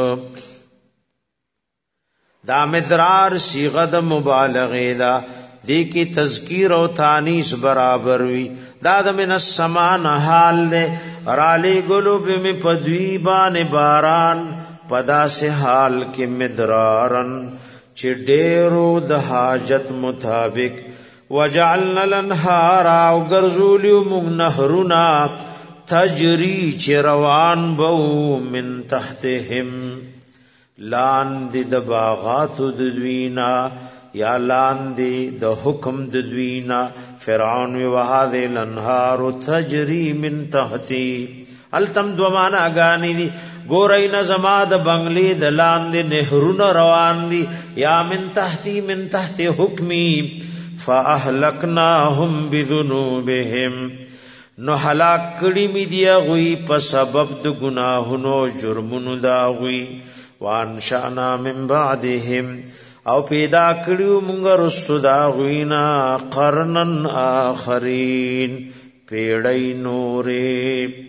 دا مدرار صیغه د مبالغه دا دی کی تذکیر او تانیث برابر وی دا د من السمان حال دے رالی گلو بمی پدوی بان باران پدا سے حال کی مدرارن چی ډیرو د حاجت مطابق وجعلنا الانهار او غرزولیو مون نهرنا تجری چروان بو من تحتهم لاند د باغات د دوینا یا لاند د حکم د دوینا فرعون وهذه الانهار تجری من تحتی التم دو معنا غانی دی ګورای نظما د بنگلی د لاند نهرونه روان دي یا من تحت حکمی فاهلکناهم بذنوبهم نو هلاک کړي می دی غوی په سبب د گناهونو جرمونو دا غوی وانشانا من بعدهم او پیدا کړیو مونږ رستو دا غوینا قرنن آخرین پیړی نورې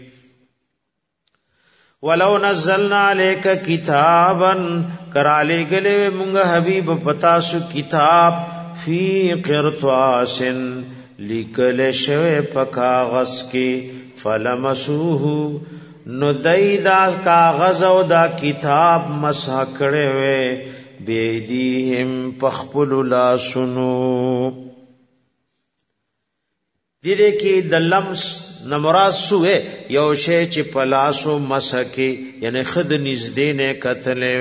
ولو نزلنا عليك كتابا کراله گله مونږ حبیب پتا سو کتاب فی قرطاس لیکل شوی په کاغذ کې فلمسوه نو دای دا کاغذ او دا کتاب مسح کړي وي بيدیهم پخپل لاسونو دیده کې د لمس نمراد سوه یو شی چې پلاسو مسکی یعنی خد نږدې نه کتلې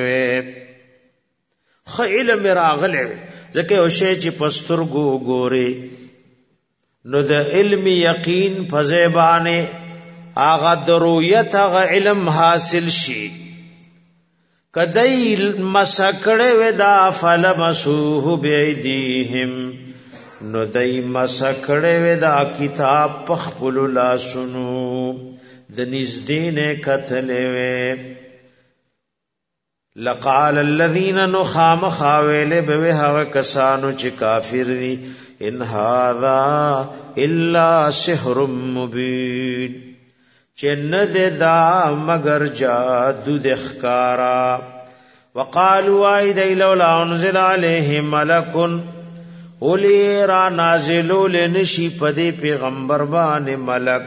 وې خ علم راغله ځکه یو شی چې پسترګو ګوري نو د علم یقین فزیبانه اغه درویت اغه علم حاصل شي کدی مسکړه ودا فلمسوه بيدیهم نو دای مسکړه ودا کتاب پخپل لاسونو د نږدې نه کتلې وې لقال الذين نخام خاویل به هوا کسانو چې کافر دي ان هذا الا سحر مبين چند دا مگر جادو د ښکارا وقالوا ايد لولا انزل عليه ملك اولی را نازلو لنشی پدی پیغمبر باندې ملک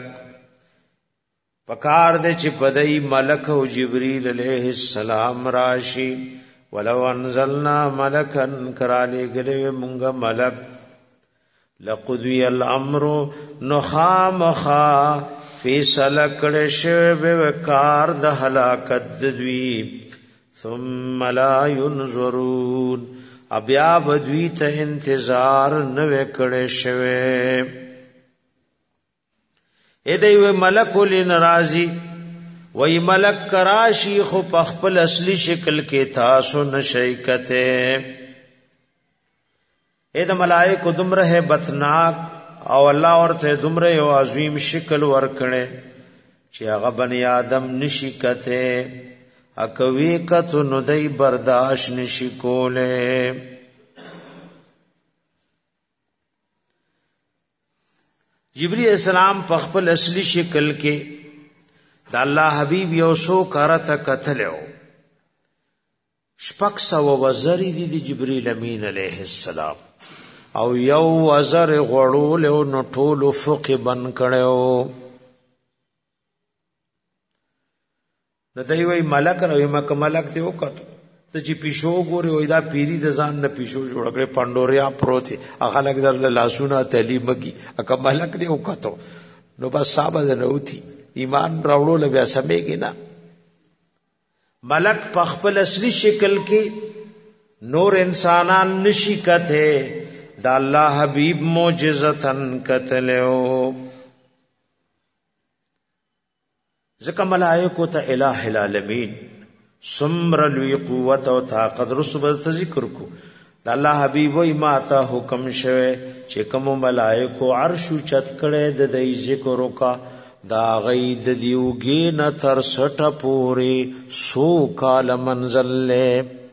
پکار دے چی پدی ملک او جبریل علیہ السلام راشی ولو انزلنا ملکن کرالی گلے منگا ملک لقضی الامر نخامخا فیصل کڑشو بکار د ہلاکت دوی ثم لا ينظرون بیا بدوی ته انتظار نو کړي شوه اې دی ملک لنرازی وای ملک کراشی خو په خپل اصلي شکل کې تاسو نشئ کته اې د ملائکه دمره هیبتناک او الله ورته دمره یو عظیم شکل ورکړي چې هغه بنی آدم نشي کته اکوی کتو نو دی برداشت نشی کوله جبریل السلام په خپل اصلي شکل کې د الله حبیب یو سو کارته کتلو شپږ سو وزری دی جبریل امین علیه السلام او یو وزر غړول نو ټول افق بن کړو نو دی وی ملک راوی مکه ملک دی وکړو ته چې پیشو ګوري وای دا پیری د ځان نه پیشو جوړ کړي پندوریا پروتي هغه لګ در لاسونه تعلیمږي اکه ملک دی وکړو نو بس صاحب نه وتی ایمان راوړو بیا سمېږي نه ملک په خپل اصلي شکل کې نور انسانان نشي کته دا الله حبیب معجزتن کتلو ذکر ملائکو تا الہ العالمین سمر لوی قوت و طاقت رسوبت ذکر کو دا اللہ حبیب وی ما تا حکم شوه چې کوم ملائکو عرشو چت کړه د دې ذکر کا دا غید دیوګی نه تر سټه پوری 100 کال منزل له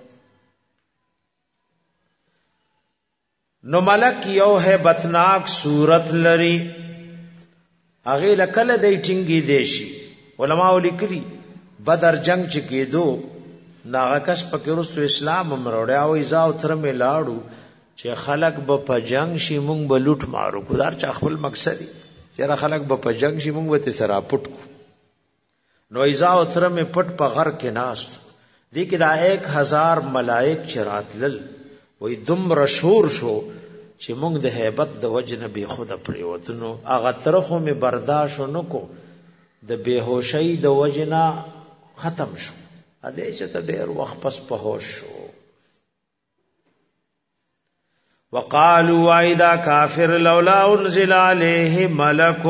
نو ملک یو ہے بتناک صورت لري اغه لکل دی ټینګي دیشي علماء لیکلي بدر جنگ چې کېدو ناغه کس پکې رسو اسلام مروړیا او ایزا او تر می لاړو چې خلق به په جنگ شي مونږ به لوټ مارو ګدار چا خپل مقصد چې خلق به په جنگ شي مونږ به سره پټ کو نو ایزا او تر می پټ په غر کې ناس دي کې دا 1000 ملائک چراتل وې دم رشور شو چې مونږ د hebat د وجنه به خود پریوتنو اغه طرفو می برداشت نکو د بیهوشی د وجنا ختم شو ا دې چې ته ډېر وخت پس په هوش شو وقالوا اذا كافر لولا انزل عليه ملك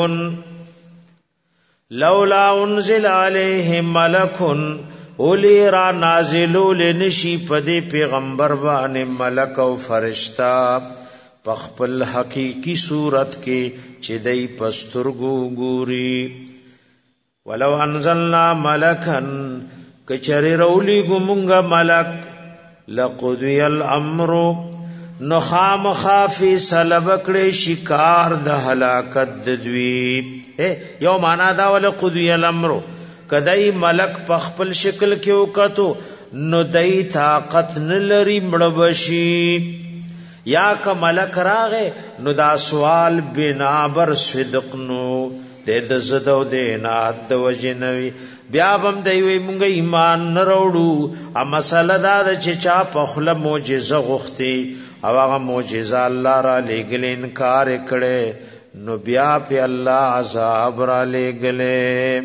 لولا انزل عليه ملك اولی را نازلو لنشی پدی پیغمبر باندې ملک او فرشتہ پخپل حقیقی صورت کې چې دای پسترګو ګوري ولو انزلنا ملکن کچری رولی گمونگا ملک لقضی الامر نخام خافی سلبکڑی شکار د حلاکت دوی یو مانا دا ولقضی الامر کدی ملک پخپل شکل کیو کتو نو دای طاقت نلری مړبشی یا که ملک راغه نو دا سوال بنا بر صدق نو د زدو د نات د وجنوي بیا بم دی وی مونږ ایمان نه وروړو ا مسله دا چې چا په خله معجزه غوښتي او هغه معجزه الله را لګل انکار کړي نو بیا په الله عذاب را لګلې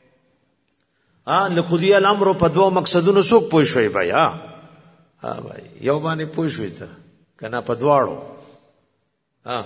لقضی الامر په دوه مقصدونو څوک پوه شوی بھائی بھائی یو باندې پوه شوی ته کنا په دواړو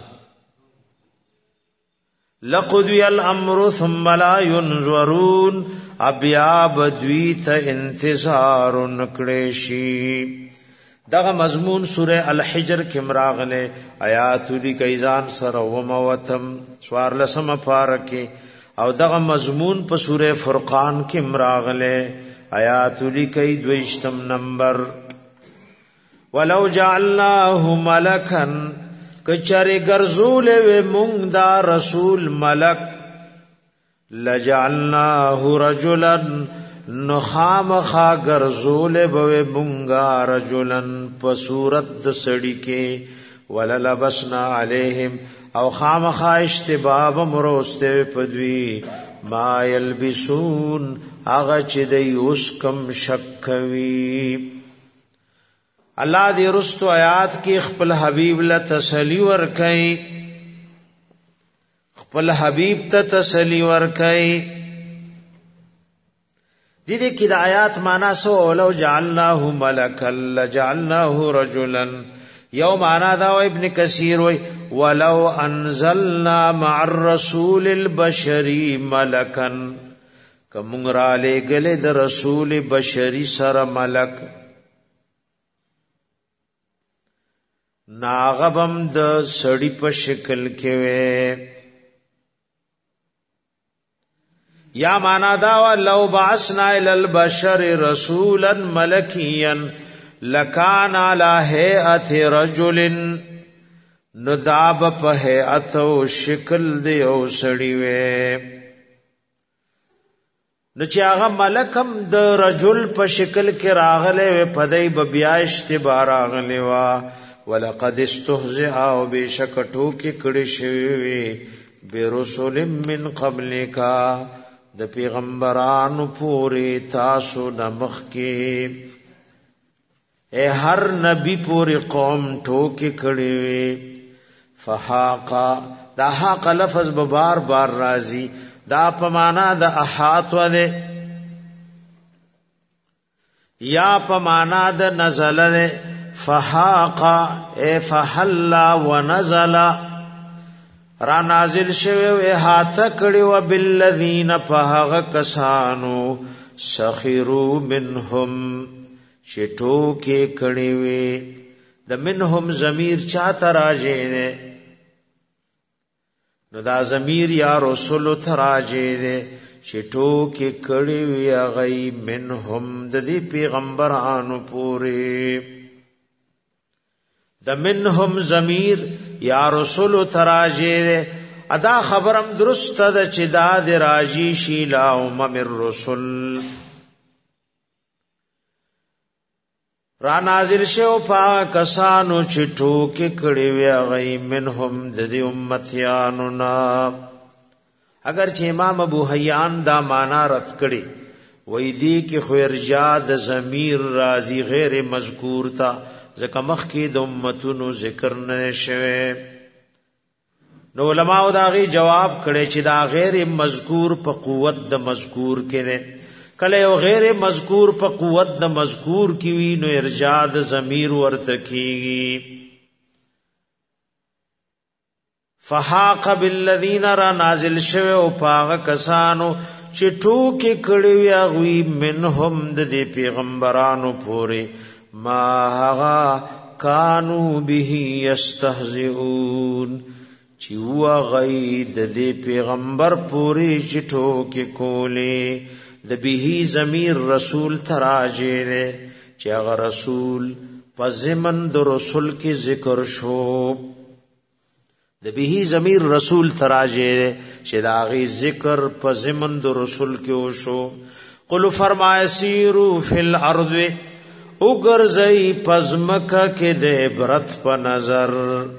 لقضی الامر ثم لا ينظرون ابیا بدوی ته انتظار نکړې شي دغه مضمون سوره الحجر کې مراغله آیات دی کایزان سره و موتم سوار لسم پارکه او دغه مضمون په سوره فرقان کې مراغله آیات دی کای دویشتم نمبر ولو جعلناه ملکا کچری ګرځول و مونږ دا رسول ملک لجعلناه رجلا نخامخا ګرځول به مونږه رجلا په صورت د سړی کې وللبسنا علیهم او خامخا اشتباب مروسته پدوی ما یلبسون هغه چې د یوس کم شکوي الله دې رستو آیات کې خپل حبیب له تسلی ورکړي خپل حبیب ته تسلی ورکړي دې کې د آیات معنا سو لو جعلناه ملکا لجعلناه رجلا یو معنا دا ابن کثیر وای ولو انزلنا مع الرسول البشری ملکا کوم را لګل د رسول بشری سره ملک ناغبم د سړی په شکل کې وې یا معنا دا لو بعثنا الى البشر رسولا ملکيا لکان علی هیئت رجل نداب په هیئت او شکل دی او سړی وې نو چې هغه ملکم د رجل په شکل کې راغله په دای بیا اشتباه راغلی وا ولقد استهزئ او بشک ټوکی کړي شوی برسول من قبلک د پیغمبرانو پوری تاسو نمخ کې اے هر نبی پوری قوم ټوکی کړي فحاقا دا حق لفظ به بار بار راځي دا په معنا د احاط وله یا په معنا د نزل فحاقا اے فحلا ونزل را نازل شوی و احاطه کړي و بالذین فهغ کسانو سخروا منهم شټو کې کړي وي د منهم ضمیر چاته راځي نه نو دا ضمیر یا رسول تراځي نه شټو کې کړي وي غي منهم د دې پیغمبرانو پوره د منهم ضمیر یا رسول تراجه ادا خبرم درست ده چې دا د راجی شیلا امم الرسل را نازل شو پا کسانو چې ټوکې کړي وي غي منهم د دې امتیانو نا اگر چې امام ابو حیان دا معنا رد کړي وې دي کې خو ارجاء د ضمیر راضی غیر مذکور تا ځکه مخ کې د امتونو ذکر نه شوه نو علماء دا غي جواب کړي چې دا غیر مذکور په قوت د مذکور کې نه کله یو غیر مذکور په قوت د مذکور کې وی نو ارجاء د ضمیر ورته کیږي فحاق بالذین را نازل شوه او پاغه کسانو چې ټوکې کړي وي غوي منهم د دې پیغمبرانو پورې ما هغه کانو به یستهزئون چې وا غید د پیغمبر پوری چټو کې کولې د به ضمیر رسول تراجه چې هغه رسول په زمن د رسول کې ذکر شو د به ضمیر رسول تراجه چې دا غي ذکر په زمن د رسول کې وشو قل فرمای سیرو فی الارض وګرځي پزمکه کې د عبرت په نظر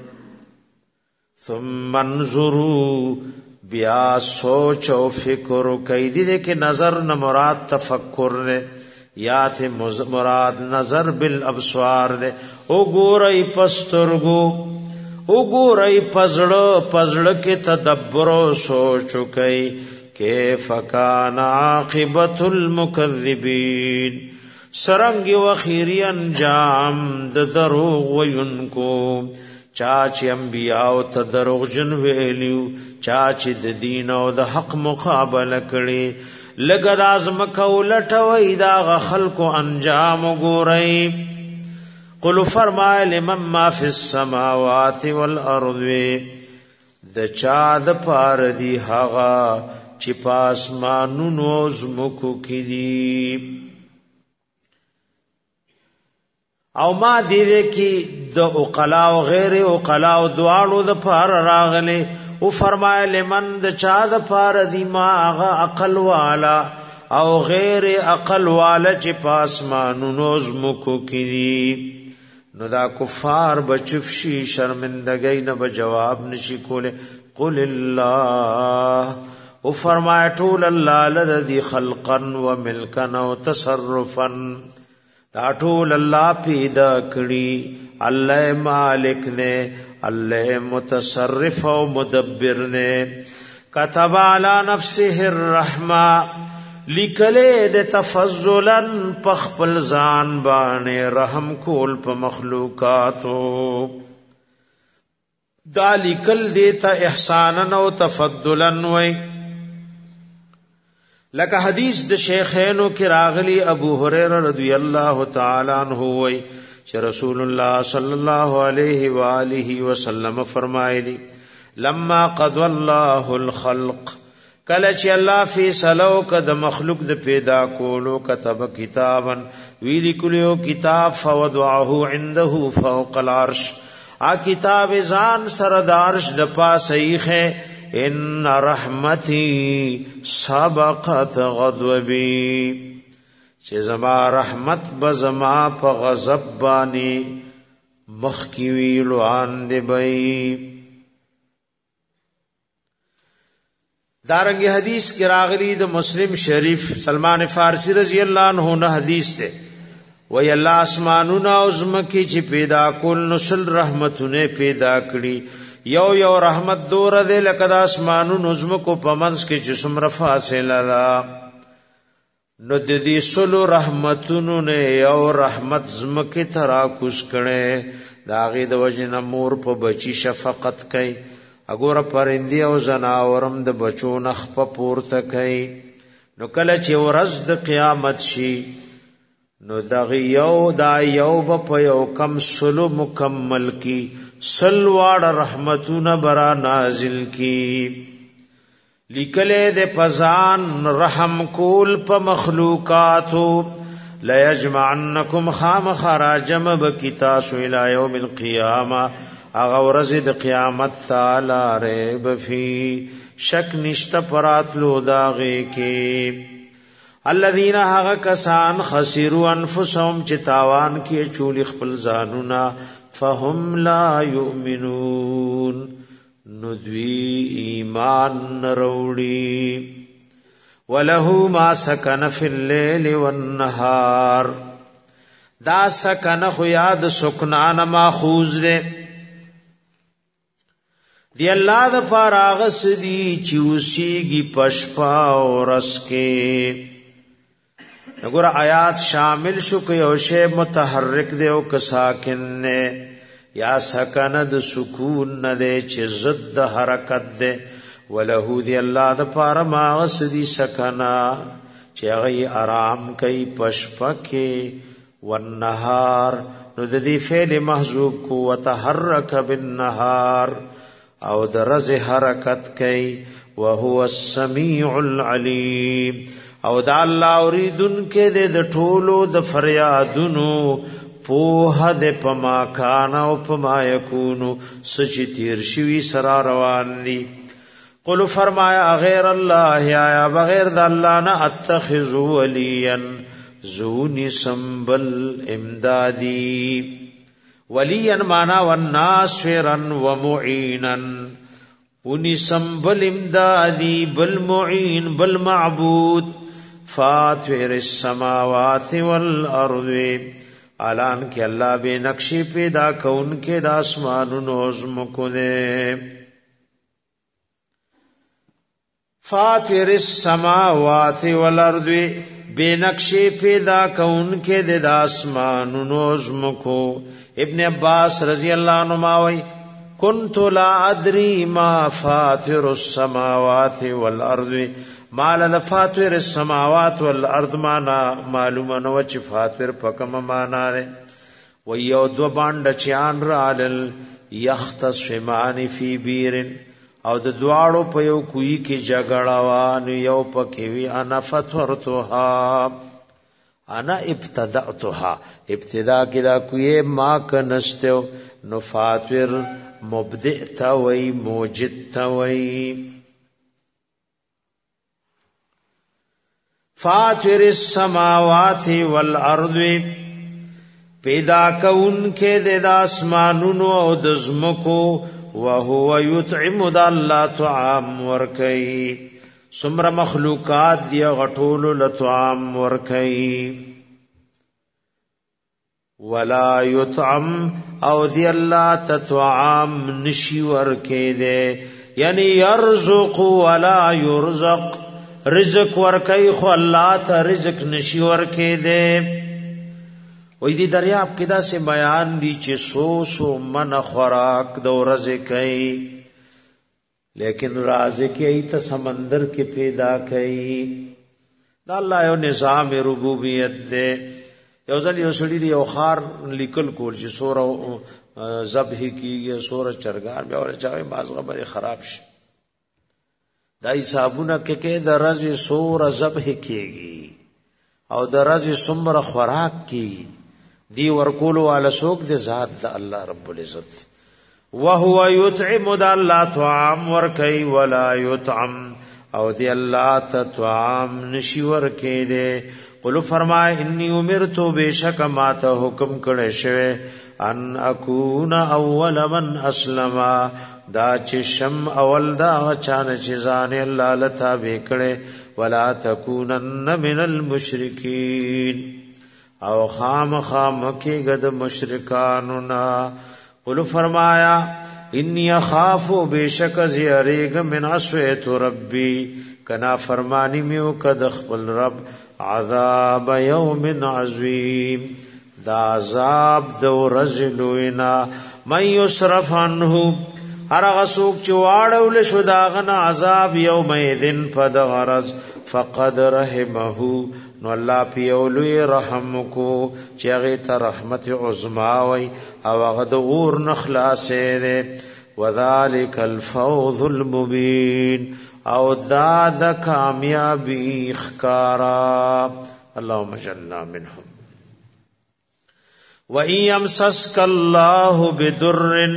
ثم انظروا بیا سوچ او فکر کوي دې کې نظر نه مراد تفکر نه یا ته مراد نظر بالابصار ده وګورئ پسترګو وګورئ پزړه کې تدبر او سوچ کوي کیف کان عاقبت المکذبین سرنګ و اخیری انجام د دروغ وینکو چاچ انبیاء او ته دروغجن ویلیو چاچ د دین او د حق مقابله کړي لګد ازمکه ولټوي دا خلق انجام ګورئ قل فرمای لمن ما فی السماوات والارض د چا د پار دی هغه چې پاسمانونو زمکو کې دي او ما دیوه کی د عقلا او غیر عقلا او دواړو د پار راغله او فرمای لمن د چا د پار دی ما هغه عقل والا او غیر عقل والا چې پاسمانونو زمکو کې دي نو دا کفار بچفشی شرمندگی نه به جواب نشي کوله قل الله او فرمای ټول الله لذي خلقا وملكا وتصرفا دا ټول الله پیدا کړی الله مالک نے الله متصرف او مدبر نے كتب على نفسه الرحمه لیکلے د تفضلا پخپل ځان باندې رحم کول په مخلوقاتو دا لیکل دیتا احسانا او تفضلا وای لکه حدیث د شیخینو کې راغلی ابو هريره رضی الله تعالی عنہ وای چې رسول الله صلی الله علیه و آله وسلم فرمایلی لما قضى الله الخلق کله چې الله فیصلو کد مخلوق د پیدا کولو كتب کتابا ویلی کلیو کتاب فوضعه عنده فوق العرش ا کتاب ځان سره د عرش د پاسه ہے ان رحمتي سبقت غضبي چې زما رحمت بزما په غضب باندې مخکی ویلو ان دی بئی دارنګ حدیث کې راغلی د مسلم شریف سلمان فارسی رضی الله عنه نه حدیث ده وی الله اسمانونه او زمکه چې پیدا کول نسل رحمتونه پیدا کړي یو رحمت دور ده لکه د اسمانونو زمکو په منځ کې جسم فاصله ده نو د دې سلو رحمتونو نه یو رحمت زمکه ترا کوس کړي داغه د وجنه مور په بچی شفقت کوي اګور پرندی او زناورم د بچو نخ په پورته کوي نو کله چې ورځ د قیامت شي نو دغه یو په یو کم سلو مکمل کی سلواړ رحمتونه برا نازل کی لیکله د پزان رحم کول په مخلوقاتو لا یجمعنکم خام خراجم بکتاسو الی یوم القیامه اغه ورځ د قیامت تعالی ریب فی شک نشت پراتلو داغه کې الذین هغه کسان خسروا انفسهم چې تاوان کې چول خپل ځانونه فهم لا یؤمنون ندوی ایمان نروړي وله ما سکن فی الليل والنهار دا سکن خو یاد سکنان ماخوذ ده دی الله د پاراغس دی چوسیږي پشپا او رس کې وګوره آیات شامل شو کې او شی متحرک دی او ک ساکن نه یا سکن د سکون نه دی چې ضد حرکت دی ولهو دی الله د پارماغس دی سکنا چې هغه آرام کوي پشپا کې والنهار نو د دې فعل محذوب کو وتحرک بالنهار او درز حرکت کئی وهو السمیع العلیم او دا الله اوریدن کې د ټولو د فریادونو په د پما کان او پما یکونو سچ تیر شوی سرا روان دي قل فرمایا غیر الله یا بغیر د الله نه اتخذ ولیا زونی سنبل امدادی ولیا مانا والناصرا ومعینا ونی سنبل امدادی بالمعین بالمعبود فاطر السماوات والارض اعلان کہ اللہ بے نقشی پیدا کون کے دا اسمانونو ازمکو دے فاطر السماوات والارض بے نقشی پیدا کون کے دے دا اسمانونو ازمکو ابن عباس رضی اللہ عنہ ماوی کنت لا ادری ما فاطر السماوات والارض مال فاطر السماوات والارض مانا معلومه نو چې فاطر پکم معنا ده و یو دو باند چان رالل یختصمان فی بیر او د دواړو په یو کوی کې جګړه وا نو یو پکې وی انا فطرتها انا ابتدأتها ابتدا کې دا کوی ما کنستو نو فاطر مبدئ تا وی موجد تا وی فاطر السماوات والارض پیدا کون کے دے دا اسمانونو او دزمکو وهو یطعم دا اللہ طعام ورکی سمر مخلوقات دیا غطول لطعام ورکی ولا یطعم او دی اللہ تطعام نشی ورکی دے یعنی یرزق ولا یرزق رزق ورکی خو اللہ تا رزق نشی ورکی دے وی دی دریاب کدا سے بیان دی چه سو من خوراک دو رزقی لیکن رازقی ایتا سمندر کے پیدا کئی دا اللہ یو نظام ربوبیت دے یو ځل یو سړي دی یو خار لیکل کول چې سوره ذبح کیږي سوره چرګان بیا ول چاوي مازغه به خراب شي دا حسابونه کې د رزي سوره ذبح کیږي او د رزي سمره خوراک کیږي دی ورکول والا سوق د ذات د الله رب العزت وهو يطعم د الله طعام ورکي ولا يطعم او دی الله ته طعام نشي ورکي دي قل فرمائے انی امرتو بیشک ما ته حکم کړه شوه ان اكون اول من اسلم دا چې شم اول دا چانه چې ځان الله لتا به کړه ولا تکونن من المشرکین او خام کې غد مشرکانو نا قل فرمایا انی اخاف بیشک زیریگ من عصیت ربی کنا فرمانی میو کد خپل رب عذاب یوم عظیم دا عذاب دو رزلوینا من یصرف عنه هر غسوک چواړول شو داغنا عذاب یوم ایذن پد غرض فقد رحمه نو الله پیولوی رحم کو چغه ته رحمت عظما وی او غد غور نخلاصه وذالک الفوز المبین او داد کامیابی خکارا اللهم اجعلنا منهم و ان یمسسک الله بدر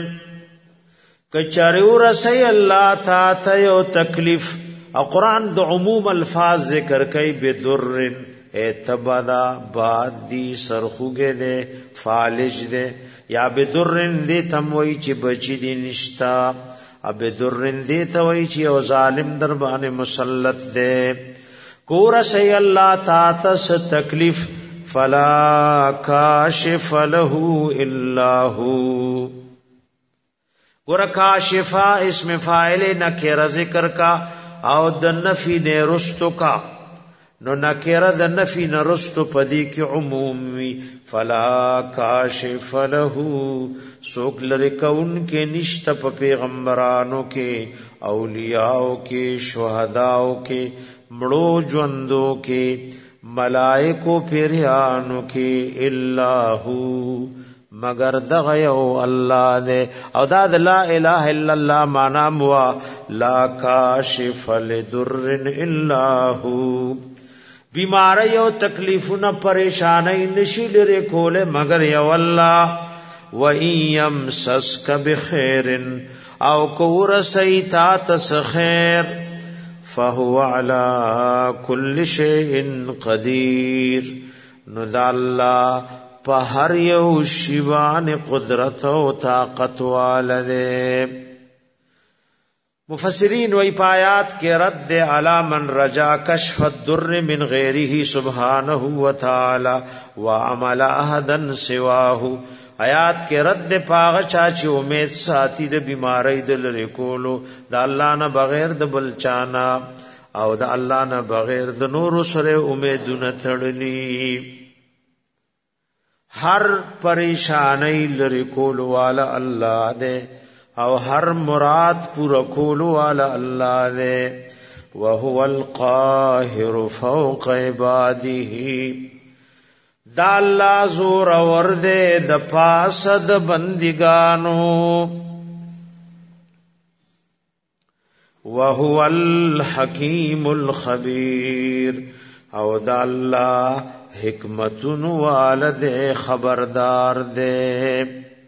کچریو رسی الله تا ته یو تکلیف او قران د عموم الفاظ ذکر کوي بدر اتبدا باد دی سرخوګه ده فالج ده یا بدرن دی تموي چې بچی دی نشتا اب درن دی توي چې او ظالم در باندې مسلط ده کور شي الله تا تس تکلیف فلا کاشف له الا هو ور کاشفا اسم فاعل نکره ذکر کا او د نفی نے رستو کا نو نکره د نفی نه رستو پدی کی عموم وی فلا کاشف له سوک لری کون کې نشت په پیغمبرانو کې اولیاءو کې شهداو کې مړو ژوندو کې ملائکو پیرانو کې الا هو مگر دغه یو الله دې او دا لا اله الا الله معنا موا لا کاشف لدر الا هو بیماری او تکلیفونه پریشانی نشی لري کوله مگر یو الله و ایم سسک بخیر او کور سیتا تس خیر فهو على كل شيء قدير نو دا الله په هر یو شی باندې قدرت او طاقت والده. مفسرین وی پایات کے رد علی من رجا کشف الدر من غیره سبحانه وتعالی وعمل احدا سواه. آیات کے رد پاغ چاچی امید ساتی د بیماری د لری کولو د الله نه بغیر د بل چانا او د الله نه بغیر د نور سره امیدونه تړلی. هر پریشانی لری کولو والا الله دے او هر مراد پورا کولو والا الله دے. وهو القاهر فوق عباده. دا الله زور ور دے د پاسد بندگانو. وهو الحکیم الخبیر. او دا الله حکمتون والد خبردار دے.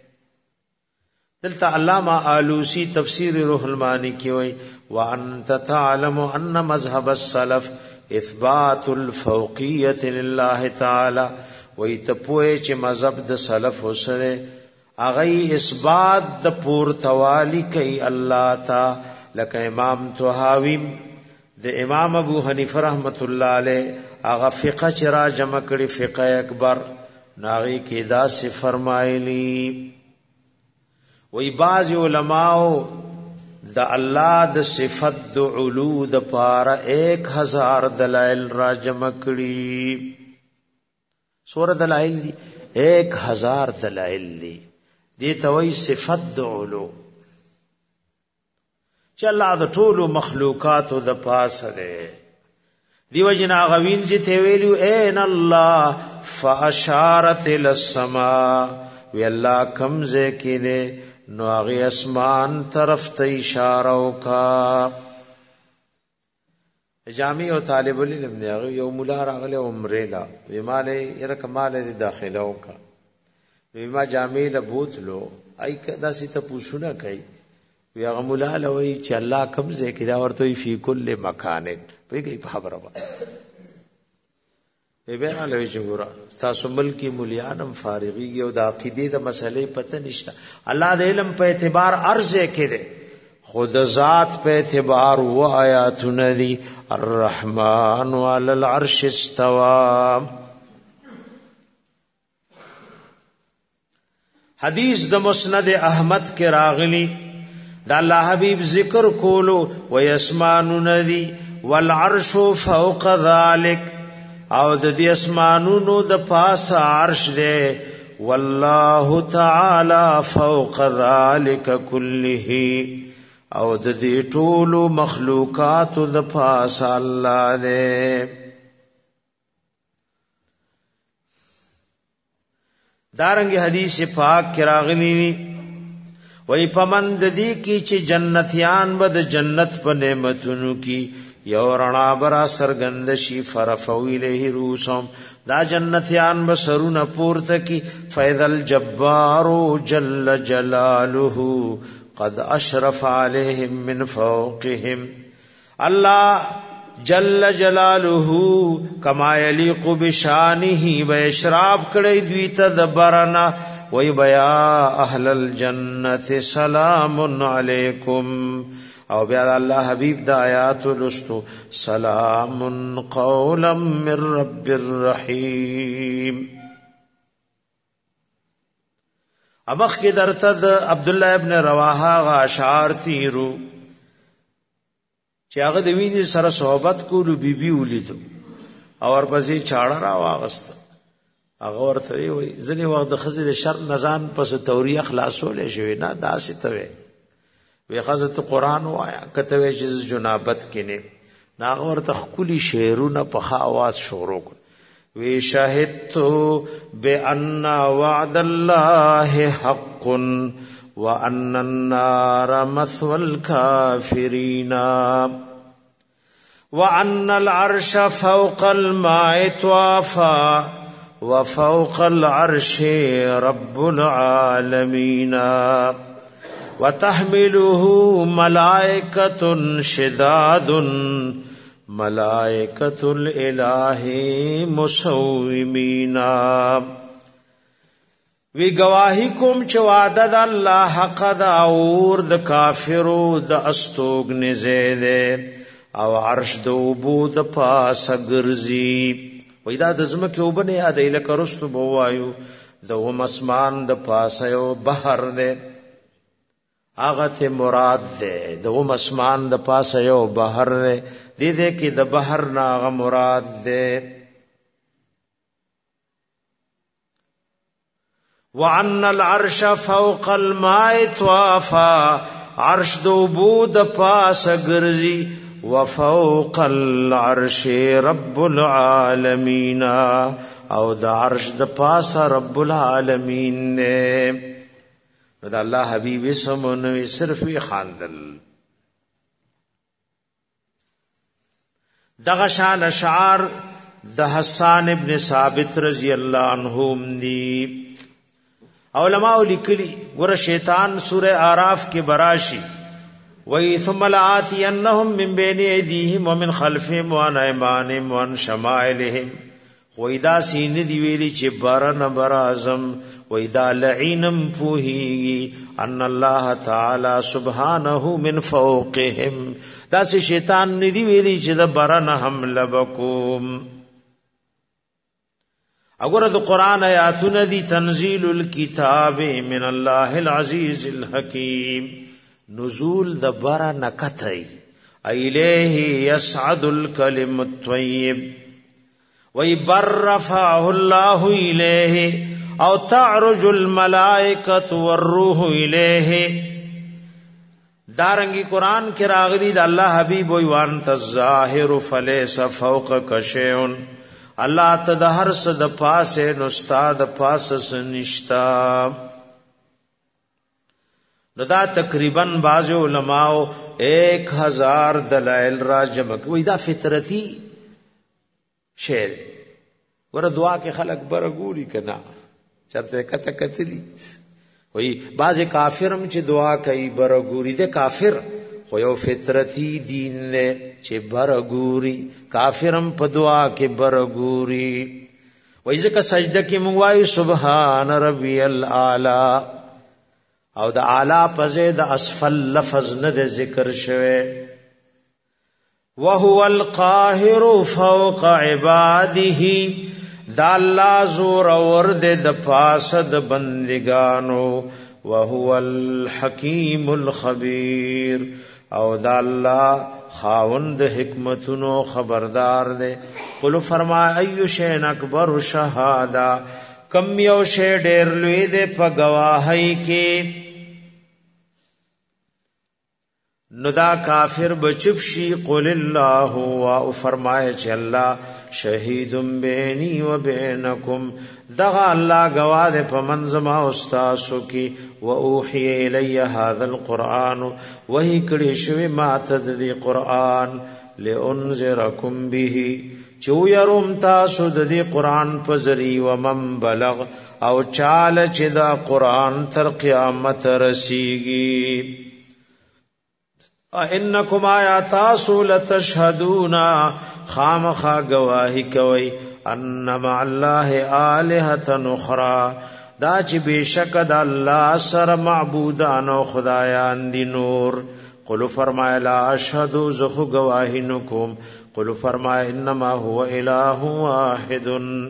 دلتا علامہ آلوسی تفسیر روح المانی کی ہوئی وَأَنْتَ تَعْلَمُ أَنَّ مذهب السلف اثبات الفوقیت للہ تعالی. وی تپوئے چی مذہب د سلف حسنے اغی اثبات د پورتوالی کئی اللہ تا. لکہ امام تحاویم د امام ابو حنیفہ رحمت اللہ علیہ اغا فقہ چرا جمع کری فقہ اکبر ناغی کی دا سے فرمائلی. وی بعض علماء دا اللہ دا صفت دا علو دا پارا 1000 دلائل را جمع کری. سورہ دلائل دی 1000 دلائل دی دیتا وی صفت دا علو چا اللہ دا طول مخلوقات دا پاس دے. دیو جنا غوین جی تیویلیو این اللہ فاشارت للسماء. وی اللہ کمزے کی دے نو آغی اسمان طرف تا اشارو کا. جامعی و طالب العلم دے آغی یو ملا راغلے عمریلا ویمالے یرکمالے دی داخلو کا. ویما جامعی لبوت لو ای دا سی تا پوچھونا کئی وی اغا ملا لوئی چی اللہ کمزے کی دا ورطوی فی کل مکانن پی گئی پا خبر با بینا لوی جنگورا ستاسو ملکی ملیانم فارغی گی او دا عقیدی دا مسئلے پتہ نشتا. اللہ دا علم پہ اعتبار عرضے کے دے خود ذات پہ اعتبار و آیاتو ندی. الرحمن علی العرش استوا. حدیث دا مسند احمد کے راغلی دا اللہ حبیب ذکر کولو ویسمانو ندی والعرش فوق ذالک. او د دې اسمانونو د پاس عرش دے. والله تعالی فوق ذلك كله. او د دې ټول مخلوقات د پاس الله دے. دارنګ حدیث پاک کې راغلی وی پمند دی کی چې جنتیان بد جنت په نعمتونو کی یو رڼا برا سرګند شي فرفوی له روسم. دا جنتیان بسرون پورته کی فیض الجبار جل جلاله قد اشرف علیہم من فوقهم. اللہ جل جلاله کما یلیق بشانه و اشراف کړي دوی ته دبرنا. وی بیا اهل الجنة سلام علیکم. او بیا اللہ حبیب دا آیات لستو سلام قولا من رب الرحیم. امخ کی درتد عبداللہ ابن رواحہ غا اشعار تیرو چی آغا دوینی سر صحبت کولو بی بی ولیدو اور پسی چاڑا را واغستا. آغا ورطوی وی زنی وقت خزی شر نزان پس توری اخلاصو لے شوی نا دا سی توی وی خزت قرآن وایا کتوی چیز جنابت کنے ناغور تخکلی شعرون پخا آواز شورو کن. وی شاہدتو بے ان وعد اللہ حق وان النار مثوى الكافرین وان العرش فوق الماء طوافا وفوق العرش رب العالمین وتحمله ملائكة شداد ملائکۃ الہ مسومین وی گواہی کوم چې وعده د الله حق دا اور د کافرو د استوګ نزیده او عرش د عبود پاس ګرځي وای دا د زمکه وبنه یاد لکه رستو بوایو د ومسمان د پاسه یو بحر ده هغه ته مراد ده د ومسمان د پاسه یو بحر ده دې کې د بحر نه هغه مراد ده وعن العرش فوق الماء طوافا عرش د عبود پاس ګرځي وفوق العرش رب العالمین او د عرش د پاس رب العالمین نے نو د الله حبیب سمونو صرف خاندل دغه شان اشعار د حسان ابن ثابت رضی الله عنهم دی علماء لیکلی ور شیطان سورہ اعراف کې براشی وَإِ ثُمَّ لَآتِيَنَّهُمْ مِنْ بَيْنِ أَيْدِيهِمْ وَمِنْ خَلْفِهِمْ وَعَنْ أَيْمَانِهِمْ وَعَنْ شَمَائِلِهِمْ وَإِذَا سِينِ دی ویلی چې بارن برازم وَإِذَا لَعِينَمْ پوهیږي ان الله تعالی سبحانه من فوقهم دا چې شیطان ندی ویلی چې د بارن حمله وکوم اگر د قران آیاتونه دي تنزيل الكتاب من الله العزيز الحكيم نزول د برا نکتای ایلیه یصعد الکلم الطیب وی برفعه الله الیه او تعرج الملائکه والروح الیه دارنګي قران کې راغلي د الله حبیب وی وانت الظاهر فلیس فوقک شیء الله ته د هر څه د پاسه نو استاد پاسه سنشتا دا تقریبا بعض علماء 1000 دلائل را جمع کوي دا فطرتی شعر ور دعا کې خلق برګوري کنا چرته کته کتلی وای بعض کافرم چې دعا کوي برګوري دے کافر خو یو فطرتی دین نه چې برګوري کافرم په دعا کې برګوري وای ځکه سجده کې مونږ وایو سبحان ربی الاعلى او د اعلی پزې د اسفل لفظ نه ذکر شوه وهو القاهر فوق عباده دا الله زور اور د پاسد بندگانو وهو الحکیم الخبیر او دا الله خاوند حکمتونو خبردار دے قل فرمایا ایو شین اکبر شهادا کم یو شی ډیر لوی دے په گواهی کې نو دا کافر بچپ شي قل الله او فرمایي چې الله شهید بیني و بینکم دغه الله گواه ده په منځما او تاسو کې و اوحي الی هذا القران وਹੀ کړي شوی ماته د قران لئنذرکم به چو يروم تاسو د دې قران په ذری و من بلغ او چال چې دا قران تر قیامت رسیږي انکم آیاتاسو لتشهدون خامخا گواہی کوي ان مع الله الہه اخرى دا چې بشک د الله سره معبودان او خدایان دي نور قل فرمایا لا اشهد زخ گواہی نکوم قل فرمایا انما هو اله واحد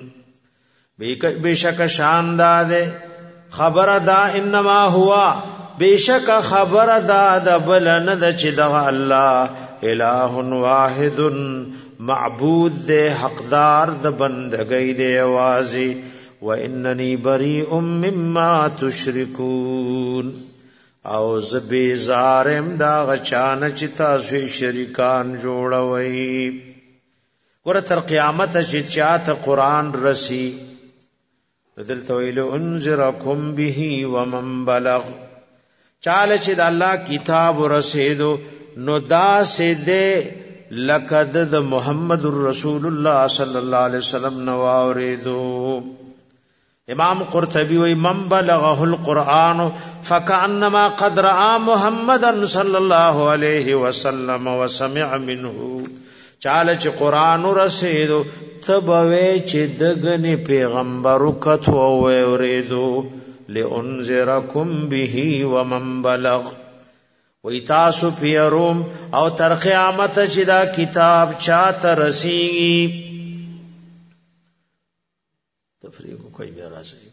بشک شان ده خبر دا انما هو بیشک خبر دا بلن د چې د الله الہ واحد معبود دے حقدار د بندګۍ دی اوازي و اننی بریء مما تشرکون او زبیزارم دا غچان چې تاسو شریکان جوړوي ور تر قیامت چې چاته قران رسی دلته ویل انذرکم به ومن بلغ چاله چې د الله کتاب رسیدو نو دا سده لقد د محمد رسول الله صلی الله علیه وسلم نو اوریدو امام قرطبی وی من بلغه القرآن فكأنما قد رأى محمدا صلی الله علیه وسلم وسمع منه چاله چې قران رسیدو تبوي چې دغنی پیغمبر کتو اوریدو لئنذرکم به ومن بلغ وی تاسو پیروم او تر قیامت چې دا کتاب چاته رسیږي تفریق کوي بیا راځي